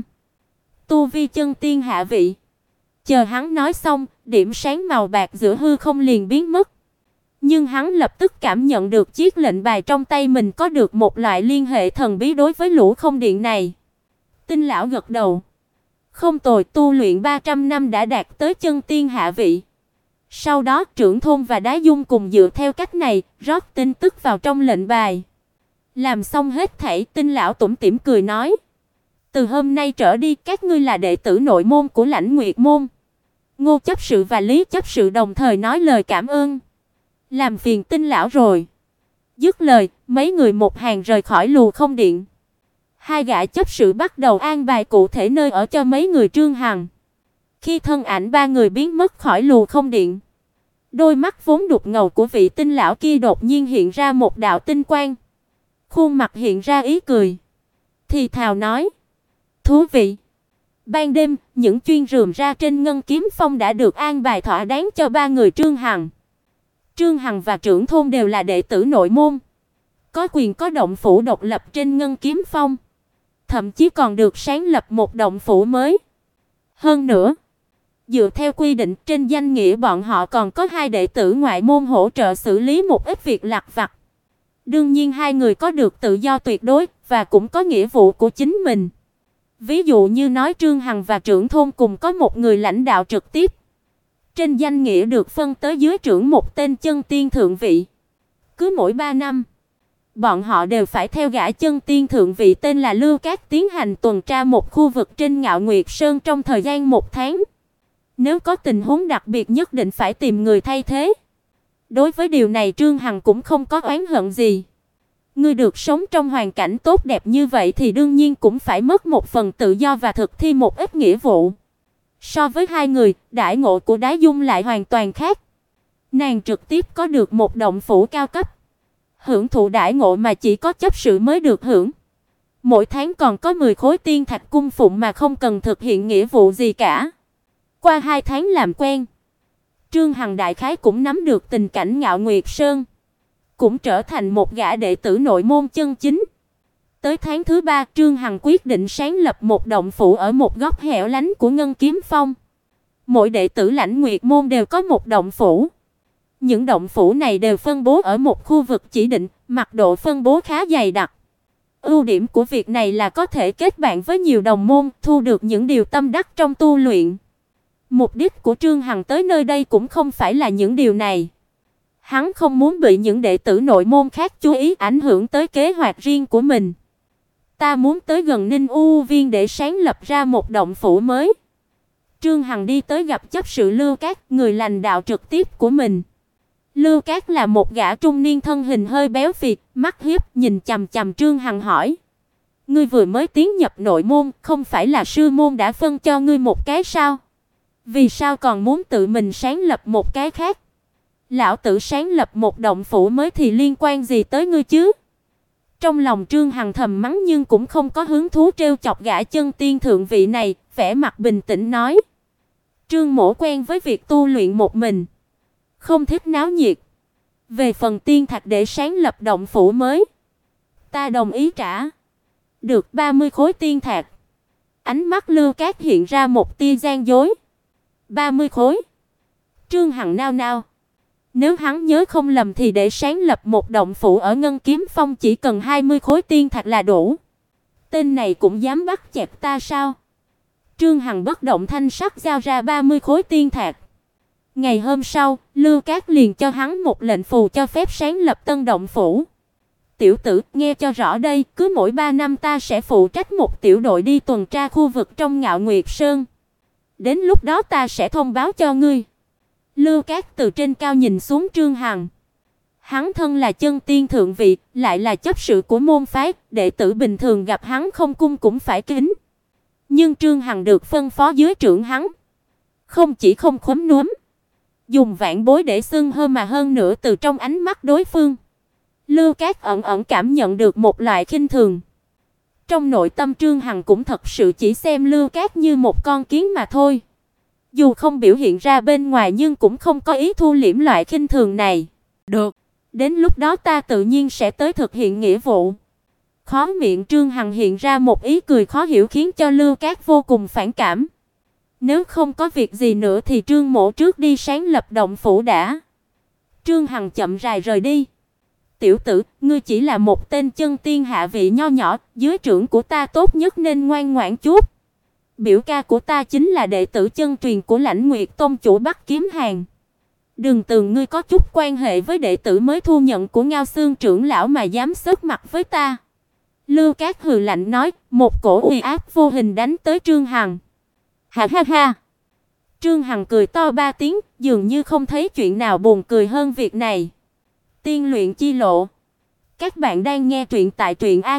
tu vi chân tiên hạ vị. Chờ hắn nói xong, điểm sáng màu bạc giữa hư không liền biến mất. Nhưng hắn lập tức cảm nhận được chiếc lệnh bài trong tay mình có được một loại liên hệ thần bí đối với Lũ Không Điện này. Tinh lão gật đầu. Không tồi, tu luyện 300 năm đã đạt tới chân tiên hạ vị. Sau đó Trưởng Thôn và Đá Dung cùng dựa theo cách này, rót tin tức vào trong lệnh bài. Làm xong hết thảy, Tinh lão tủm tỉm cười nói: "Từ hôm nay trở đi, các ngươi là đệ tử nội môn của Lãnh Nguyệt môn." Ngô chấp sự và Lý chấp sự đồng thời nói lời cảm ơn. Làm phiền Tinh lão rồi. Dứt lời, mấy người một hàng rời khỏi Lù Không Điện. Hai gã chấp sự bắt đầu an bài cụ thể nơi ở cho mấy người Trương Hằng. Khi thân ảnh ba người biến mất khỏi Lù Không Điện, đôi mắt vốn đục ngầu của vị Tinh lão kia đột nhiên hiện ra một đạo tinh quang. Khuôn mặt hiện ra ý cười, thì thào nói: "Thú vị." Ban đêm, những chuyên rườm ra trên Ngân Kiếm Phong đã được an bài thỏa đáng cho ba người Trương Hằng. Trương Hằng và Trưởng Thôn đều là đệ tử nội môn, có quyền có động phủ độc lập trên Ngân Kiếm Phong, thậm chí còn được sáng lập một động phủ mới. Hơn nữa, dựa theo quy định, trên danh nghĩa bọn họ còn có hai đệ tử ngoại môn hỗ trợ xử lý một ít việc lặt vặt. Đương nhiên hai người có được tự do tuyệt đối và cũng có nghĩa vụ của chính mình. Ví dụ như nói Trương Hằng và Trưởng Thôn cùng có một người lãnh đạo trực tiếp. Trên danh nghĩa được phân tới dưới trưởng một tên chân tiên thượng vị. Cứ mỗi 3 năm, bọn họ đều phải theo gã chân tiên thượng vị tên là Lưu Cát tiến hành tuần tra một khu vực trên Ngạo Nguyệt Sơn trong thời gian 1 tháng. Nếu có tình huống đặc biệt nhất định phải tìm người thay thế. Đối với điều này Trương Hằng cũng không có oán hận gì. Ngươi được sống trong hoàn cảnh tốt đẹp như vậy thì đương nhiên cũng phải mất một phần tự do và thực thi một ít nghĩa vụ. So với hai người, đãi ngộ của Đái Dung lại hoàn toàn khác. Nàng trực tiếp có được một động phủ cao cấp, hưởng thụ đãi ngộ mà chỉ có chấp sự mới được hưởng. Mỗi tháng còn có 10 khối tiên thạch cung phụng mà không cần thực hiện nghĩa vụ gì cả. Qua 2 tháng làm quen, Trương Hằng đại khái cũng nắm được tình cảnh Ngạo Nguyệt Sơn, cũng trở thành một gã đệ tử nội môn chân chính. Tới tháng thứ 3, Trương Hằng quyết định sáng lập một động phủ ở một góc hẻo lánh của Ngân Kiếm Phong. Mỗi đệ tử Lãnh Nguyệt môn đều có một động phủ. Những động phủ này đều phân bố ở một khu vực chỉ định, mật độ phân bố khá dày đặc. Ưu điểm của việc này là có thể kết bạn với nhiều đồng môn, thu được những điều tâm đắc trong tu luyện. Mục đích của Trương Hằng tới nơi đây cũng không phải là những điều này. Hắn không muốn bị những đệ tử nội môn khác chú ý ảnh hưởng tới kế hoạch riêng của mình. Ta muốn tới gần Ninh U Viên để sáng lập ra một động phủ mới. Trương Hằng đi tới gặp chấp sự Lưu Cát, người lãnh đạo trực tiếp của mình. Lưu Cát là một gã trung niên thân hình hơi béo phì, mắt hiếp nhìn chằm chằm Trương Hằng hỏi: "Ngươi vừa mới tiến nhập nội môn, không phải là sư môn đã phân cho ngươi một cái sao? Vì sao còn muốn tự mình sáng lập một cái khác? Lão tử sáng lập một động phủ mới thì liên quan gì tới ngươi chứ?" Trong lòng Trương Hằng thầm mắng nhưng cũng không có hứng thú trêu chọc gã chân tiên thượng vị này, vẻ mặt bình tĩnh nói: "Trương mỗ quen với việc tu luyện một mình, không thích náo nhiệt. Về phần tiên thạch để sáng lập động phủ mới, ta đồng ý trả. Được 30 khối tiên thạch." Ánh mắt Lưu Cát hiện ra một tia gian dối. 30 khối? Trương Hằng nao nao. Nếu hắn nhớ không lầm thì để sáng lập một động phủ ở Ngân Kiếm Phong chỉ cần 20 khối tiên thạch là đủ. Tên này cũng dám bắt chẹt ta sao? Trương Hằng bất động thanh sắc giao ra 30 khối tiên thạch. Ngày hôm sau, Lưu Cát liền cho hắn một lệnh phù cho phép sáng lập tân động phủ. "Tiểu tử, nghe cho rõ đây, cứ mỗi 3 năm ta sẽ phụ trách một tiểu đội đi tuần tra khu vực trong Ngạo Nguyệt Sơn. Đến lúc đó ta sẽ thông báo cho ngươi." Lưu Cát từ trên cao nhìn xuống Trương Hằng. Hắn thân là chân tiên thượng vị, lại là chấp sự của môn phái, đệ tử bình thường gặp hắn không cung cũng phải kính. Nhưng Trương Hằng được phân phó dưới trướng hắn, không chỉ không khúm núm, dùng vạn bối để xưng hô mà hơn nữa từ trong ánh mắt đối phương, Lưu Cát ẩn ẩn cảm nhận được một loại khinh thường. Trong nội tâm Trương Hằng cũng thật sự chỉ xem Lưu Cát như một con kiến mà thôi. Dù không biểu hiện ra bên ngoài nhưng cũng không có ý thu liễm loại khinh thường này. Được, đến lúc đó ta tự nhiên sẽ tới thực hiện nghĩa vụ. Khóe miệng Trương Hằng hiện ra một ý cười khó hiểu khiến cho Lưu Cát vô cùng phản cảm. Nếu không có việc gì nữa thì Trương mỗ trước đi sáng lập động phủ đã. Trương Hằng chậm rãi rời đi. Tiểu tử, ngươi chỉ là một tên chân tiên hạ vị nho nhỏ, dưới trướng của ta tốt nhất nên ngoan ngoãn chút. Biểu ca của ta chính là đệ tử chân truyền của Lãnh Nguyệt Tông chủ Bắc Kiếm Hàn. Đừng tưởng ngươi có chút quan hệ với đệ tử mới thu nhận của Ngao Xương trưởng lão mà dám xớt mặt với ta. Lưu Cát hừ lạnh nói, một cổ uy áp vô hình đánh tới Trương Hằng. Ha ha ha. Trương Hằng cười to ba tiếng, dường như không thấy chuyện nào buồn cười hơn việc này. Tiên luyện chi lộ. Các bạn đang nghe truyện tại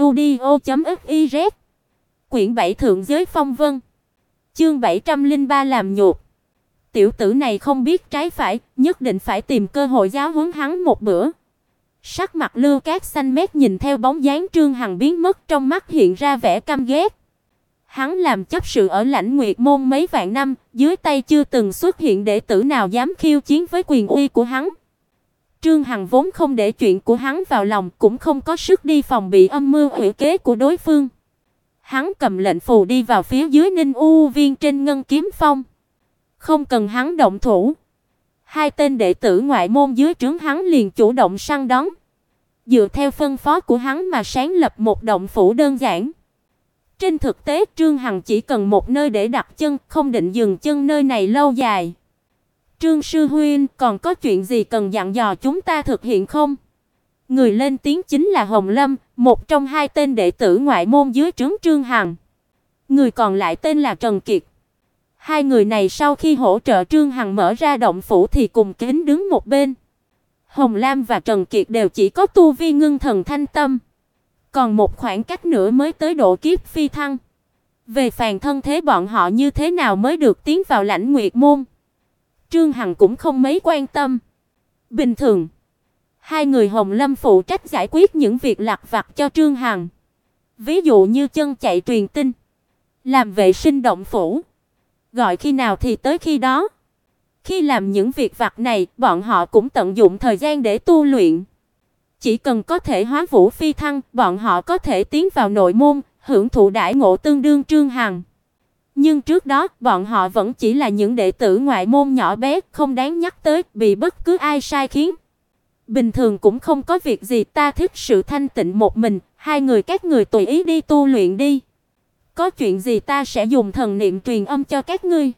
truyệnaudio.fiz. Quyển 7 Thượng giới phong vân. Chương 703 làm nhục. Tiểu tử này không biết trái phải, nhất định phải tìm cơ hội giáo huấn hắn một bữa. Sắc mặt Lưu Cát xanh mét nhìn theo bóng dáng Trương Hằng biến mất, trong mắt hiện ra vẻ căm ghét. Hắn làm chấp sự ở Lãnh Nguyệt môn mấy vạn năm, dưới tay chưa từng xuất hiện đệ tử nào dám khiêu chiến với quyền uy của hắn. Trương Hằng vốn không để chuyện của hắn vào lòng, cũng không có sức đi phòng bị âm mưu quỷ kế của đối phương. Hắn cầm lệnh phù đi vào phía dưới Ninh U viên trên Ngân Kiếm Phong. Không cần hắn động thủ, hai tên đệ tử ngoại môn dưới trướng hắn liền chủ động săn đón. Dựa theo phân phó của hắn mà sáng lập một động phủ đơn giản. Trên thực tế Trương Hằng chỉ cần một nơi để đặt chân, không định dừng chân nơi này lâu dài. Trương sư huynh, còn có chuyện gì cần dặn dò chúng ta thực hiện không? Người lên tiếng chính là Hồng Lâm, một trong hai tên đệ tử ngoại môn dưới trướng Trương Hằng. Người còn lại tên là Trần Kiệt. Hai người này sau khi hỗ trợ Trương Hằng mở ra động phủ thì cùng kính đứng một bên. Hồng Lam và Trần Kiệt đều chỉ có tu vi ngưng thần thanh tâm, còn một khoảng cách nữa mới tới độ kiếp phi thăng. Về phàn thân thế bọn họ như thế nào mới được tiến vào Lãnh Nguyệt môn, Trương Hằng cũng không mấy quan tâm. Bình thường, hai người Hồng Lâm phụ trách giải quyết những việc lặt vặt cho Trương Hằng. Ví dụ như chân chạy truyền tin, làm vệ sinh động phủ, gọi khi nào thì tới khi đó. Khi làm những việc vặt này, bọn họ cũng tận dụng thời gian để tu luyện. Chỉ cần có thể hóa vũ phi thăng, bọn họ có thể tiến vào nội môn, hưởng thụ đãi ngộ tương đương Trương Hằng. Nhưng trước đó, bọn họ vẫn chỉ là những đệ tử ngoại môn nhỏ bé, không đáng nhắc tới, bị bất cứ ai sai khiến. Bình thường cũng không có việc gì, ta thích sự thanh tịnh một mình, hai người các người tùy ý đi tu luyện đi. Có chuyện gì ta sẽ dùng thần niệm truyền âm cho các ngươi.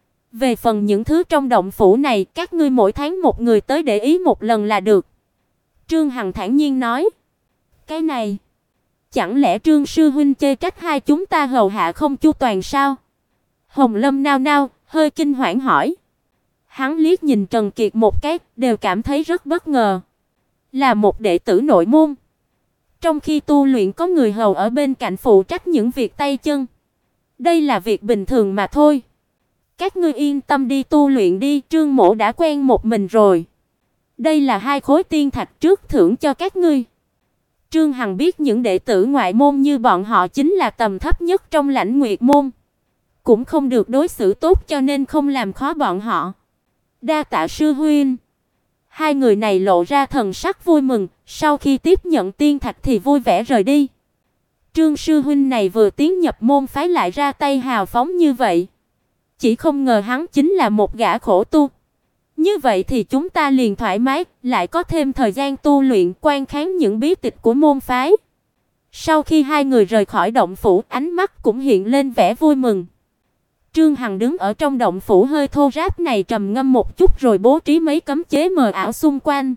Về phần những thứ trong động phủ này, các ngươi mỗi tháng một người tới để ý một lần là được. Trương Hằng thản nhiên nói. Cái này, chẳng lẽ Trương sư huynh chê trách hai chúng ta hầu hạ không chu toàn sao? Hồng Lâm nao nao, hơi kinh hoảng hỏi. Hắn liếc nhìn Trần Kiệt một cái, đều cảm thấy rất bất ngờ. Là một đệ tử nội môn, trong khi tu luyện có người hầu ở bên cạnh phụ trách những việc tay chân. Đây là việc bình thường mà thôi. Các ngươi yên tâm đi tu luyện đi, Trương mỗ đã quen một mình rồi. Đây là 2 khối tiên thạch trước thưởng cho các ngươi. Trương Hằng biết những đệ tử ngoại môn như bọn họ chính là tầm thấp nhất trong Lãnh Nguyệt môn, cũng không được đối xử tốt cho nên không làm khó bọn họ. Đa tạ sư huynh. Hai người này lộ ra thần sắc vui mừng, sau khi tiếp nhận tiên thạch thì vui vẻ rời đi. Trương sư huynh này vừa tiến nhập môn phái lại ra tay hào phóng như vậy, chỉ không ngờ hắn chính là một gã khổ tu. Như vậy thì chúng ta liền thoải mái, lại có thêm thời gian tu luyện, quan kháng những bí tịch của môn phái. Sau khi hai người rời khỏi động phủ, ánh mắt cũng hiện lên vẻ vui mừng. Trương Hằng đứng ở trong động phủ hơi thô ráp này trầm ngâm một chút rồi bố trí mấy cấm chế mờ ảo xung quanh.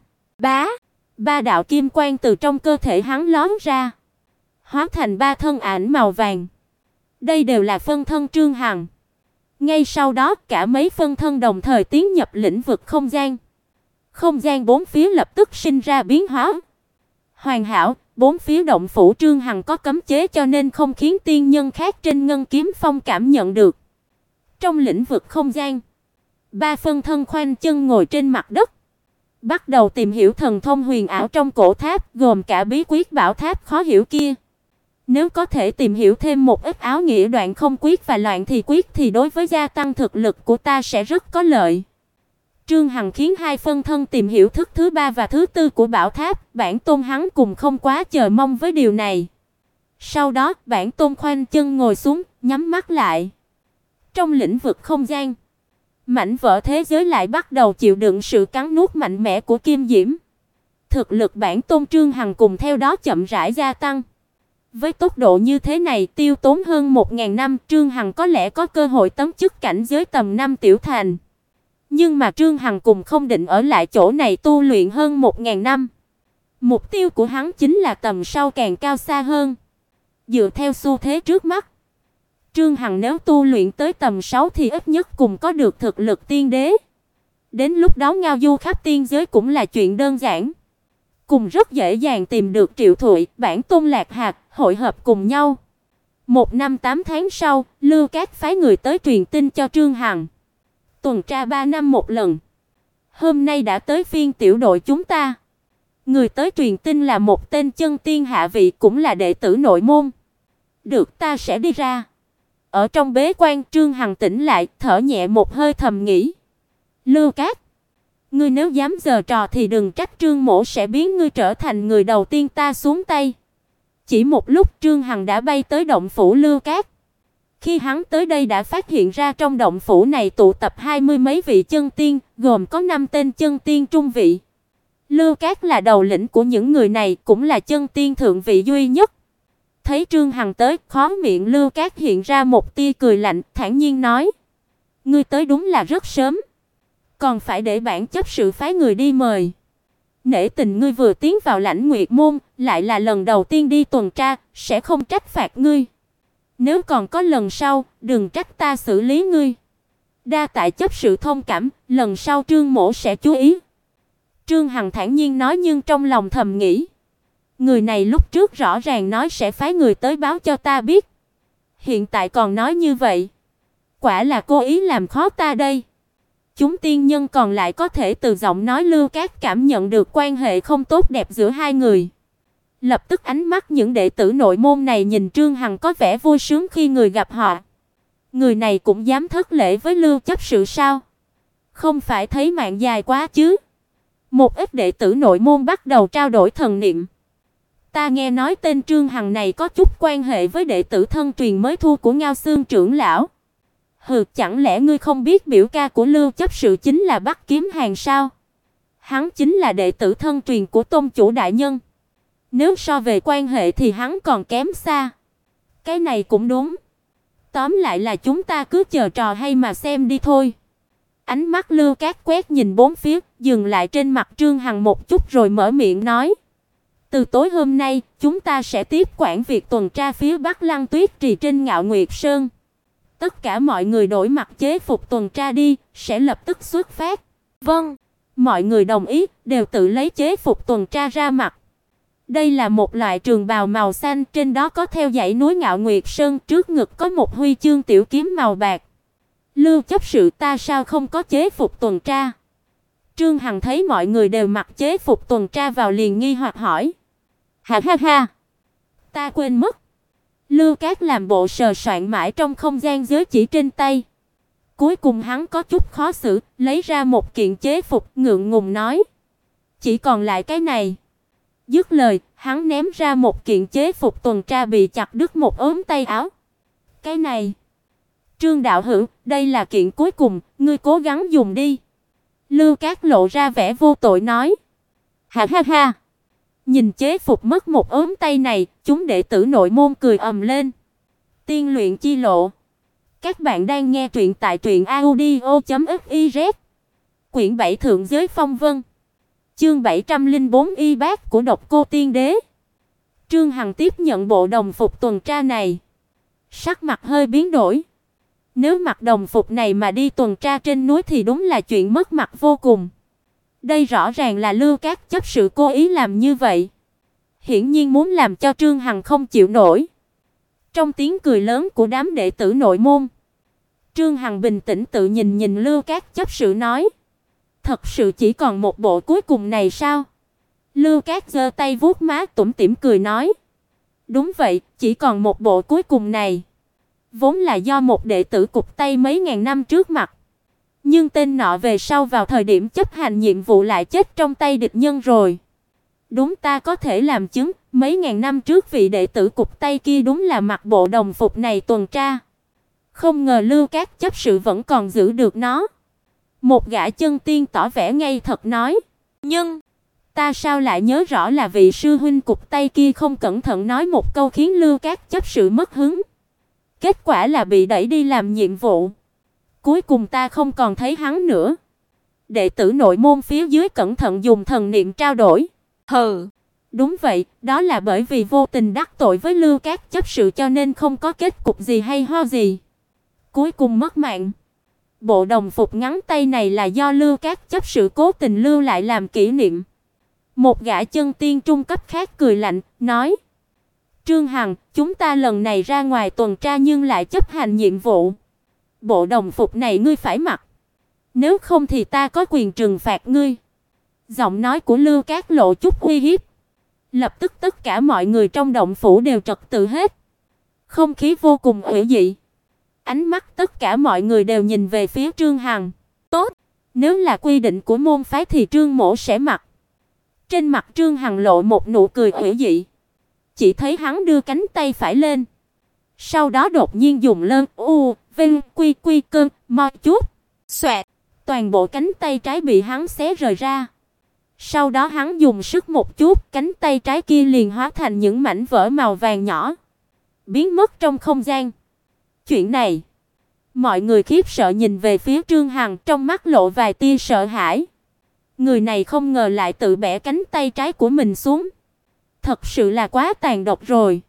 Ba đạo kim quang từ trong cơ thể hắn lóm ra, hóa thành 3 thân ảnh màu vàng. Đây đều là phân thân Trương Hằng. Ngay sau đó, cả mấy phân thân đồng thời tiến nhập lĩnh vực không gian. Không gian bốn phía lập tức sinh ra biến hóa. Hoàn hảo, bốn phía động phủ Trương Hằng có cấm chế cho nên không khiến tiên nhân khác trên Ngân Kiếm Phong cảm nhận được. Trong lĩnh vực không gian, ba phân thân khoanh chân ngồi trên mặt đất, bắt đầu tìm hiểu thần thông huyền ảo trong cổ tháp, gồm cả bí quyết bảo tháp khó hiểu kia. Nếu có thể tìm hiểu thêm một ít áo nghĩa đoạn không quyết và loạn thì quyết thì đối với gia tăng thực lực của ta sẽ rất có lợi. Trương Hằng khiến hai phân thân tìm hiểu thức thứ ba và thứ tư của bảo tháp, bản tôn hắn cùng không quá chờ mong với điều này. Sau đó, bản tôn khoanh chân ngồi xuống, nhắm mắt lại. Trong lĩnh vực không gian, mảnh vỡ thế giới lại bắt đầu chịu đựng sự cắn nuốt mạnh mẽ của Kim Diễm. Thực lực bản tôn Trương Hằng cùng theo đó chậm rãi gia tăng. Với tốc độ như thế này, tiêu tốn hơn 1000 năm, Trương Hằng có lẽ có cơ hội tấn chức cảnh giới tầm 5 tiểu thành. Nhưng mà Trương Hằng cùng không định ở lại chỗ này tu luyện hơn 1000 năm. Mục tiêu của hắn chính là tầm sau càng cao xa hơn. Dựa theo xu thế trước mắt, Trương Hằng nếu tu luyện tới tầm 6 thì ít nhất cùng có được thực lực tiên đế. Đến lúc đó ngao du khắp tiên giới cũng là chuyện đơn giản. Cùng rất dễ dàng tìm được Triệu Thụy, bản tôn Lạc Hạt, hội hợp cùng nhau. 1 năm 8 tháng sau, Lưu Cát phái người tới truyền tin cho Trương Hằng. Tuần tra 3 năm một lần. Hôm nay đã tới phiên tiểu đội chúng ta. Người tới truyền tin là một tên chân tiên hạ vị, cũng là đệ tử nội môn. Được, ta sẽ đi ra. Ở trong bế quan, Trương Hằng tỉnh lại, thở nhẹ một hơi thầm nghĩ. Lưu Cát, ngươi nếu dám giở trò thì đừng trách Trương mỗ sẽ biến ngươi trở thành người đầu tiên ta xuống tay. Chỉ một lúc Trương Hằng đã bay tới động phủ Lưu Cát. Khi hắn tới đây đã phát hiện ra trong động phủ này tụ tập 20 mấy vị chân tiên, gồm có 5 tên chân tiên trung vị. Lưu Cát là đầu lĩnh của những người này, cũng là chân tiên thượng vị duy nhất. Thấy Trương Hằng tới, khóe miệng Lưu Cát hiện ra một tia cười lạnh, thản nhiên nói: "Ngươi tới đúng là rất sớm, còn phải để bản chấp sự phái người đi mời. Nể tình ngươi vừa tiến vào Lãnh Nguyệt môn, lại là lần đầu tiên đi tuần tra, sẽ không trách phạt ngươi. Nếu còn có lần sau, đừng trách ta xử lý ngươi. Đa tạ chấp sự thông cảm, lần sau Trương mỗ sẽ chú ý." Trương Hằng thản nhiên nói, nhưng trong lòng thầm nghĩ, người này lúc trước rõ ràng nói sẽ phái người tới báo cho ta biết, hiện tại còn nói như vậy, quả là cố ý làm khó ta đây. Chúng tiên nhân còn lại có thể từ giọng nói Lưu Cát cảm nhận được quan hệ không tốt đẹp giữa hai người. Lập tức ánh mắt những đệ tử nội môn này nhìn Trương Hằng có vẻ vui sướng khi người gặp họ. Người này cũng dám thất lễ với Lưu chấp sự sao? Không phải thấy mạng dài quá chứ? Một ít đệ tử nội môn bắt đầu trao đổi thần niệm. Ta nghe nói tên Trương Hằng này có chút quan hệ với đệ tử thân truyền mới thu của Ngao Xương trưởng lão. Hừ, chẳng lẽ ngươi không biết biểu ca của Lưu chấp sự chính là Bắc Kiếm Hàng sao? Hắn chính là đệ tử thân truyền của tôn chủ đại nhân. Nếu so về quan hệ thì hắn còn kém xa. Cái này cũng đúng. Tóm lại là chúng ta cứ chờ trò hay mà xem đi thôi. Ánh mắt Lưu Cát quét nhìn bốn phía, dừng lại trên mặt Trương Hằng một chút rồi mở miệng nói: "Từ tối hôm nay, chúng ta sẽ tiếp quản việc tuần tra phía Bắc Lăng Tuyết Trì trên Ngạo Nguyệt Sơn. Tất cả mọi người đổi mặc chế phục tuần tra đi, sẽ lập tức xuất phát." Vâng, mọi người đồng ý, đều tự lấy chế phục tuần tra ra mặc. Đây là một loại trường bào màu xanh, trên đó có theo dãy núi Ngạo Nguyệt Sơn, trước ngực có một huy chương tiểu kiếm màu bạc. Lưu chấp sự, ta sao không có chế phục tuần tra? Trương Hằng thấy mọi người đều mặc chế phục tuần tra vào liền nghi hoặc hỏi. Ha ha ha, ta quên mất. Lưu Cát làm bộ sờ soạn mãi trong không gian giới chỉ trên tay. Cuối cùng hắn có chút khó xử, lấy ra một kiện chế phục, ngượng ngùng nói: "Chỉ còn lại cái này." Dứt lời, hắn ném ra một kiện chế phục tuần tra bị chặt đứt một ốm tay áo. "Cái này, Trương đạo hữu, đây là kiện cuối cùng, ngươi cố gắng dùng đi." Lưu Cát lộ ra vẻ vô tội nói. Ha ha ha. Nhìn chế phục mất một ốm tay này, chúng đệ tử nội môn cười ầm lên. Tiên luyện chi lộ. Các bạn đang nghe truyện tại truyệnaudio.fiz. Quyển 7 Thượng giới phong vân. Chương 704 y bát của Độc Cô Tiên Đế. Trương Hằng tiếp nhận bộ đồng phục tuần tra này, sắc mặt hơi biến đổi. Nếu mặc đồng phục này mà đi tuần tra trên núi thì đúng là chuyện mất mặt vô cùng. Đây rõ ràng là Lưu Cát chấp sự cố ý làm như vậy, hiển nhiên muốn làm cho Trương Hằng không chịu nổi. Trong tiếng cười lớn của đám đệ tử nội môn, Trương Hằng bình tĩnh tự nhìn Lưu Cát chấp sự nói: "Thật sự chỉ còn một bộ cuối cùng này sao?" Lưu Cát giơ tay vuốt má tủm tỉm cười nói: "Đúng vậy, chỉ còn một bộ cuối cùng này. Vốn là do một đệ tử cụt tay mấy ngàn năm trước mặt, nhưng tên nọ về sau vào thời điểm chấp hành nhiệm vụ lại chết trong tay địch nhân rồi. Đúng, ta có thể làm chứng, mấy ngàn năm trước vị đệ tử cụt tay kia đúng là mặc bộ đồng phục này tuần tra. Không ngờ Lưu Cát chấp sự vẫn còn giữ được nó." Một gã chân tiên tỏ vẻ ngây thật nói: "Nhưng ta sao lại nhớ rõ là vị sư huynh cụt tay kia không cẩn thận nói một câu khiến Lưu Cát chấp sự mất hứng. Kết quả là bị đẩy đi làm nhiệm vụ. Cuối cùng ta không còn thấy hắn nữa." Đệ tử nội môn phía dưới cẩn thận dùng thần niệm trao đổi. "Hừ, đúng vậy, đó là bởi vì vô tình đắc tội với Lưu Cát chấp sự cho nên không có kết cục gì hay ho gì. Cuối cùng mất mạng. Bộ đồng phục ngắn tay này là do Lưu Cát chấp sự cố tình lưu lại làm kỷ niệm." Một gã chân tiên trung cấp khác cười lạnh, nói: "Trương Hằng, chúng ta lần này ra ngoài tuần tra nhưng lại chấp hành nhiệm vụ. Bộ đồng phục này ngươi phải mặc. Nếu không thì ta có quyền trừng phạt ngươi." Giọng nói của Lưu Cát lộ chút uy hiếp. Lập tức tất cả mọi người trong động phủ đều trật tự hết. Không khí vô cùng ủy dị. Ánh mắt tất cả mọi người đều nhìn về phía Trương Hằng. "Tốt, nếu là quy định của môn phái thì Trương mỗ sẽ mặc." Trên mặt Trương Hằng lộ một nụ cười ủy dị. Chỉ thấy hắn đưa cánh tay phải lên, sau đó đột nhiên dùng lơn u, vinh, quy quy cơn, mo chút. Xoẹt, toàn bộ cánh tay trái bị hắn xé rời ra. Sau đó hắn dùng sức một chút, cánh tay trái kia liền hóa thành những mảnh vỡ màu vàng nhỏ, biến mất trong không gian. Chuyện này, mọi người khiếp sợ nhìn về phía Trương Hằng, trong mắt lộ vài tia sợ hãi. Người này không ngờ lại tự bẻ cánh tay trái của mình xuống. Thật sự là quá tàn độc rồi.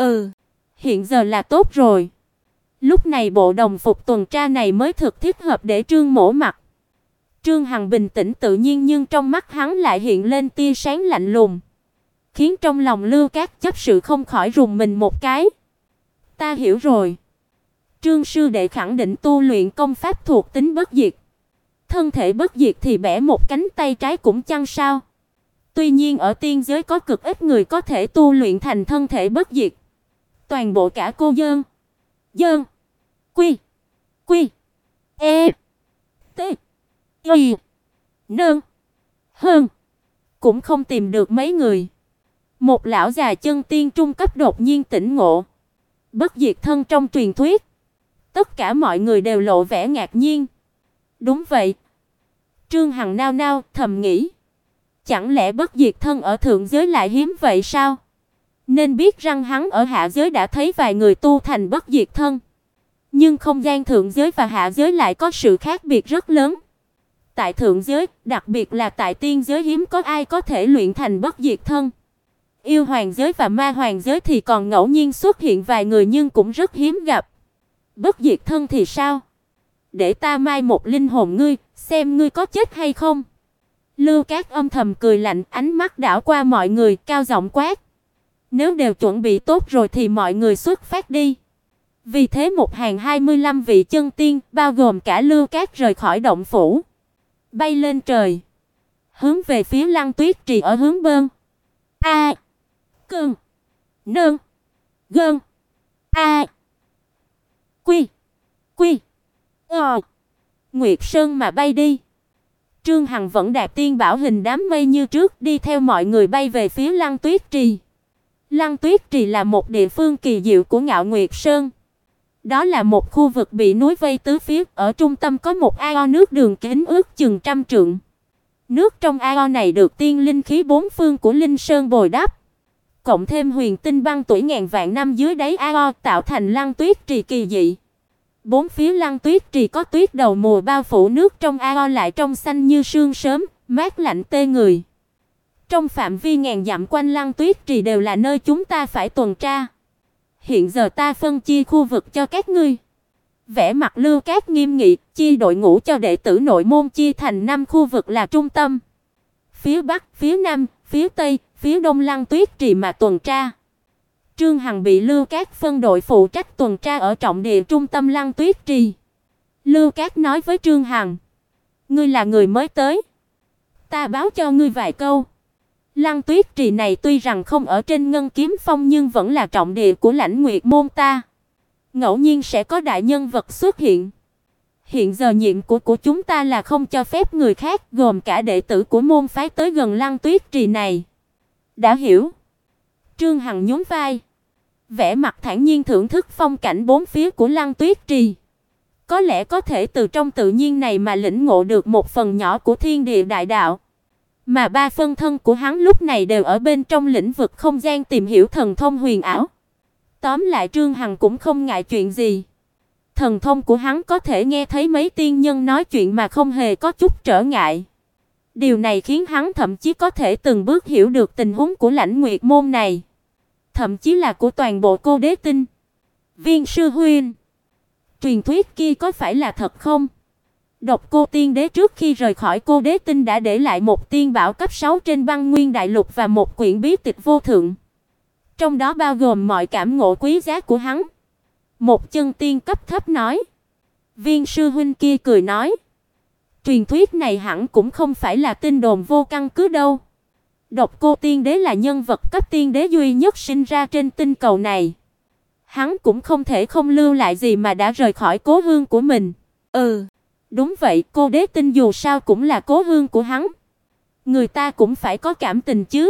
Hiện giờ là tốt rồi. Lúc này bộ đồng phục tuần tra này mới thực thích hợp để Trương mỗ mặc." Trương Hằng bình tĩnh tự nhiên nhưng trong mắt hắn lại hiện lên tia sáng lạnh lùng, khiến trong lòng Lưu Cát chấp sự không khỏi rùng mình một cái. "Ta hiểu rồi. Trương sư đệ khẳng định tu luyện công pháp thuộc tính bất diệt. Thân thể bất diệt thì bẻ một cánh tay trái cũng chăng sao? Tuy nhiên ở tiên giới có cực ít người có thể tu luyện thành thân thể bất diệt. Toàn bộ cả cô dơn, quy, e, t, y, nơn, hơn, cũng không tìm được mấy người." Một lão già chân tiên trung cấp đột nhiên tỉnh ngộ. Bất diệt thân trong truyền thuyết. Tất cả mọi người đều lộ vẻ ngạc nhiên. Đúng vậy. Trương Hằng nao nao thầm nghĩ, chẳng lẽ bất diệt thân ở thượng giới lại hiếm vậy sao? Nên biết rằng hắn ở hạ giới đã thấy vài người tu thành bất diệt thân. Nhưng không gian thượng giới và hạ giới lại có sự khác biệt rất lớn. Tại thượng giới, đặc biệt là tại tiên giới hiếm có ai có thể luyện thành bất diệt thân. Yêu hoàng giới và ma hoàng giới thì còn ngẫu nhiên xuất hiện vài người nhưng cũng rất hiếm gặp. Bất diệt thân thì sao? Để ta mai một linh hồn ngươi, xem ngươi có chết hay không. Lưu Cát âm thầm cười lạnh, ánh mắt đảo qua mọi người, cao giọng quát: "Nếu đều chuẩn bị tốt rồi thì mọi người xuất phát đi." Vì thế một hàng 25 vị chân tiên, bao gồm cả Lưu Cát rời khỏi động phủ, bay lên trời, hướng về phía Lăng Tuyết Trì ở hướng Bơn. A, Cơn, Nơn, Gơn, A, Quy, Nguyệt Sơn mà bay đi. Trương Hằng vẫn đạp tiên bảo hình đám mây như trước, đi theo mọi người bay về phía Lăng Tuyết Trì. Lăng Tuyết Trì là một địa phương kỳ diệu của Ngạo Nguyệt Sơn. Đó là một khu vực bị núi vây tứ phía, ở trung tâm có một ao nước đường kính ước chừng 100 trượng. Nước trong ao này được tiên linh khí bốn phương của Linh Sơn bồi đắp, cộng thêm huyền tinh băng tuổi ngàn vạn năm dưới đáy ao, tạo thành Lăng Tuyết Trì kỳ dị. Bốn phía Lăng Tuyết Trì có tuyết đầu mùa bao phủ, nước trong ao lại trong xanh như sương sớm, mát lạnh tê người. Trong phạm vi ngàn dặm quanh Lăng Tuyết Trì đều là nơi chúng ta phải tuần tra. Hiện giờ ta phân chia khu vực cho các ngươi. Vẻ mặt Lưu Cát nghiêm nghị, chia đội ngũ cho đệ tử nội môn chia thành 5 khu vực là trung tâm, phía bắc, phía nam, phía tây, phía đông Lăng Tuyết Trì mà tuần tra. Trương Hằng bị Lưu Cát phân đội phụ trách tuần tra ở trọng địa trung tâm Lăng Tuyết Trì. Lưu Cát nói với Trương Hằng: "Ngươi là người mới tới, ta báo cho ngươi vài câu. Lăng Tuyết Trì này tuy rằng không ở trên Ngân Kiếm Phong nhưng vẫn là trọng địa của Lãnh Nguyệt môn ta. Ngẫu nhiên sẽ có đại nhân vật xuất hiện. Hiện giờ nhiệm vụ của chúng ta là không cho phép người khác, gồm cả đệ tử của môn phái tới gần Lăng Tuyết Trì này." "Đã hiểu." Trương Hằng nhún vai, vẻ mặt thản nhiên thưởng thức phong cảnh bốn phía của Lăng Tuyết Trì. Có lẽ có thể từ trong tự nhiên này mà lĩnh ngộ được một phần nhỏ của thiên địa đại đạo. Mà ba phân thân của hắn lúc này đều ở bên trong lĩnh vực không gian tìm hiểu thần thông huyền ảo. Tóm lại Trương Hằng cũng không ngại chuyện gì. Thần thông của hắn có thể nghe thấy mấy tiên nhân nói chuyện mà không hề có chút trở ngại. Điều này khiến hắn thậm chí có thể từng bước hiểu được tình huống của Lãnh Nguyệt môn này, thậm chí là của toàn bộ Cô Đế Tinh. "Viên sư huynh, truyền thuyết kia có phải là thật không?" Độc Cô Tiên Đế trước khi rời khỏi Cô Đế Tinh đã để lại một tiên bảo cấp 6 trên Băng Nguyên Đại Lục và một quyển bí tịch vô thượng, trong đó bao gồm mọi cảm ngộ quý giá của hắn. Một chân tiên cấp thấp nói. Viên sư huynh kia cười nói: "Truyền thuyết này hẳn cũng không phải là tin đồn vô căn cứ đâu. Độc Cô Tiên Đế là nhân vật cấp tiên đế duy nhất sinh ra trên tinh cầu này. Hắn cũng không thể không lưu lại gì mà đã rời khỏi cố hương của mình." "Ừ, đúng vậy, Cô Đế Tinh dù sao cũng là cố hương của hắn. Người ta cũng phải có cảm tình chứ."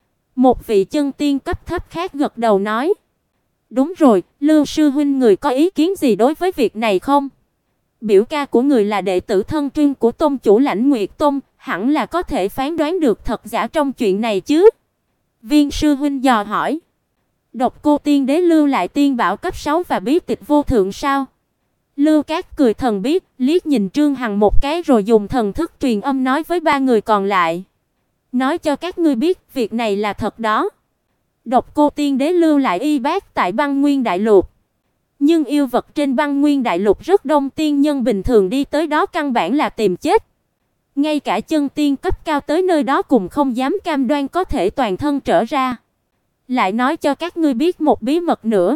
Một vị chân tiên cấp thấp khác gật đầu nói: "Đúng rồi, Lưu sư huynh người có ý kiến gì đối với việc này không? Biểu ca của người là đệ tử thân truyền của tông chủ Lãnh Nguyệt Tông, hẳn là có thể phán đoán được thật giả trong chuyện này chứ?" Viên sư huynh dò hỏi. "Độc Cô Tiên Đế lưu lại tiên bảo cấp 6 và bí tịch vô thượng sao?" Lưu Cát cười thần bí, liếc nhìn Trương Hằng một cái rồi dùng thần thức truyền âm nói với ba người còn lại: "Nói cho các ngươi biết, việc này là thật đó. Độc Cô Tiên Đế lưu lại y bát tại Băng Nguyên Đại Lục. Nhưng yêu vật trên Băng Nguyên Đại Lục rất đông, tiên nhân bình thường đi tới đó căn bản là tìm chết. Ngay cả chân tiên cấp cao tới nơi đó cũng không dám cam đoan có thể toàn thân trở ra. Lại nói cho các ngươi biết một bí mật nữa.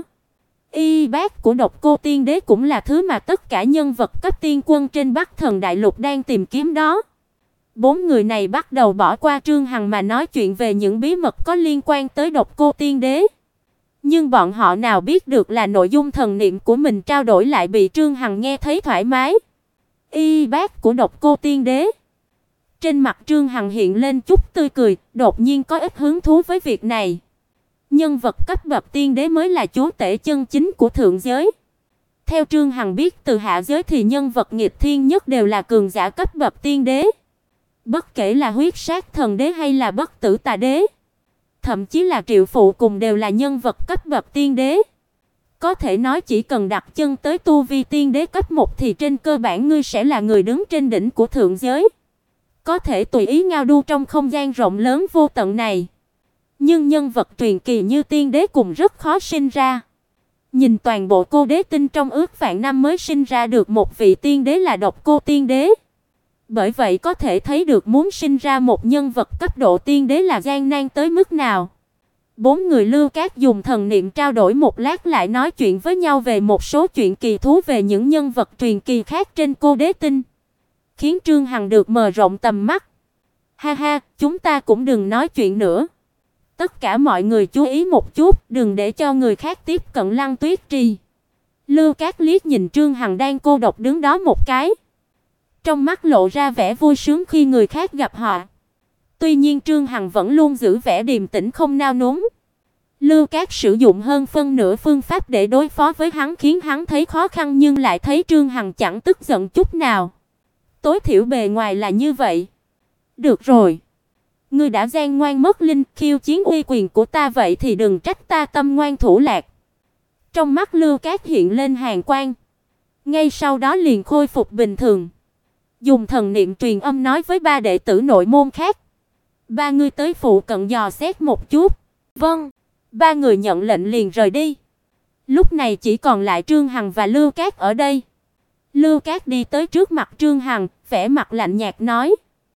Y bát của Độc Cô Tiên Đế cũng là thứ mà tất cả nhân vật cấp tiên quân trên Bắc Thần Đại Lục đang tìm kiếm đó." Bốn người này bắt đầu bỏ qua Trương Hằng mà nói chuyện về những bí mật có liên quan tới Độc Cô Tiên Đế. Nhưng bọn họ nào biết được là nội dung thần niệm của mình trao đổi lại bị Trương Hằng nghe thấy thoải mái. Y bát của Độc Cô Tiên Đế. Trên mặt Trương Hằng hiện lên chút tươi cười, đột nhiên có ít hứng thú với việc này. Nhân vật cấp bậc tiên đế mới là chúa tể chân chính của thượng giới. Theo Trương Hằng biết, từ hạ giới thì nhân vật nghịch thiên nhất đều là cường giả cấp bậc tiên đế. Bất kể là Huyết Sát Thần Đế hay là Bất Tử Tà Đế, thậm chí là Triệu Phụ cùng đều là nhân vật cấp bậc tiên đế. Có thể nói chỉ cần đặt chân tới tu vi tiên đế cấp 1 thì trên cơ bản ngươi sẽ là người đứng trên đỉnh của thượng giới, có thể tùy ý ngao du trong không gian rộng lớn vô tận này. Nhưng nhân vật truyền kỳ như tiên đế cũng rất khó sinh ra. Nhìn toàn bộ Cô Đế Tinh trong ước vạn năm mới sinh ra được một vị tiên đế là Độc Cô Tiên Đế. Bởi vậy có thể thấy được muốn sinh ra một nhân vật cấp độ tiên đế là gian nan tới mức nào. Bốn người Lưu Cát dùng thần niệm trao đổi một lát lại nói chuyện với nhau về một số chuyện kỳ thú về những nhân vật truyền kỳ khác trên Cô Đế Tinh, khiến Trương Hằng được mở rộng tầm mắt. "Ha ha, chúng ta cũng đừng nói chuyện nữa. Tất cả mọi người chú ý một chút, đừng để cho người khác tiếp cận Lăng Tuyết Trì." Lưu Cát liếc nhìn Trương Hằng đang cô độc đứng đó một cái, trong mắt lộ ra vẻ vui sướng khi người khác gặp họ. Tuy nhiên Trương Hằng vẫn luôn giữ vẻ điềm tĩnh không nao núng. Lưu Cát sử dụng hơn phân nửa phương pháp để đối phó với hắn khiến hắn thấy khó khăn, nhưng lại thấy Trương Hằng chẳng tức giận chút nào. Tối thiểu bề ngoài là như vậy. "Được rồi, ngươi đã gian ngoan mất linh, khiêu chiến uy quyền của ta, vậy thì đừng trách ta tâm ngoan thủ lạc." Trong mắt Lưu Cát hiện lên hàn quang, ngay sau đó liền khôi phục bình thường. Dùng thần niệm truyền âm nói với ba đệ tử nội môn khác: "Ba người tới phụ cận dò xét một chút." "Vâng." Ba người nhận lệnh liền rời đi. Lúc này chỉ còn lại Trương Hằng và Lưu Cát ở đây. Lưu Cát đi tới trước mặt Trương Hằng, vẻ mặt lạnh nhạt nói: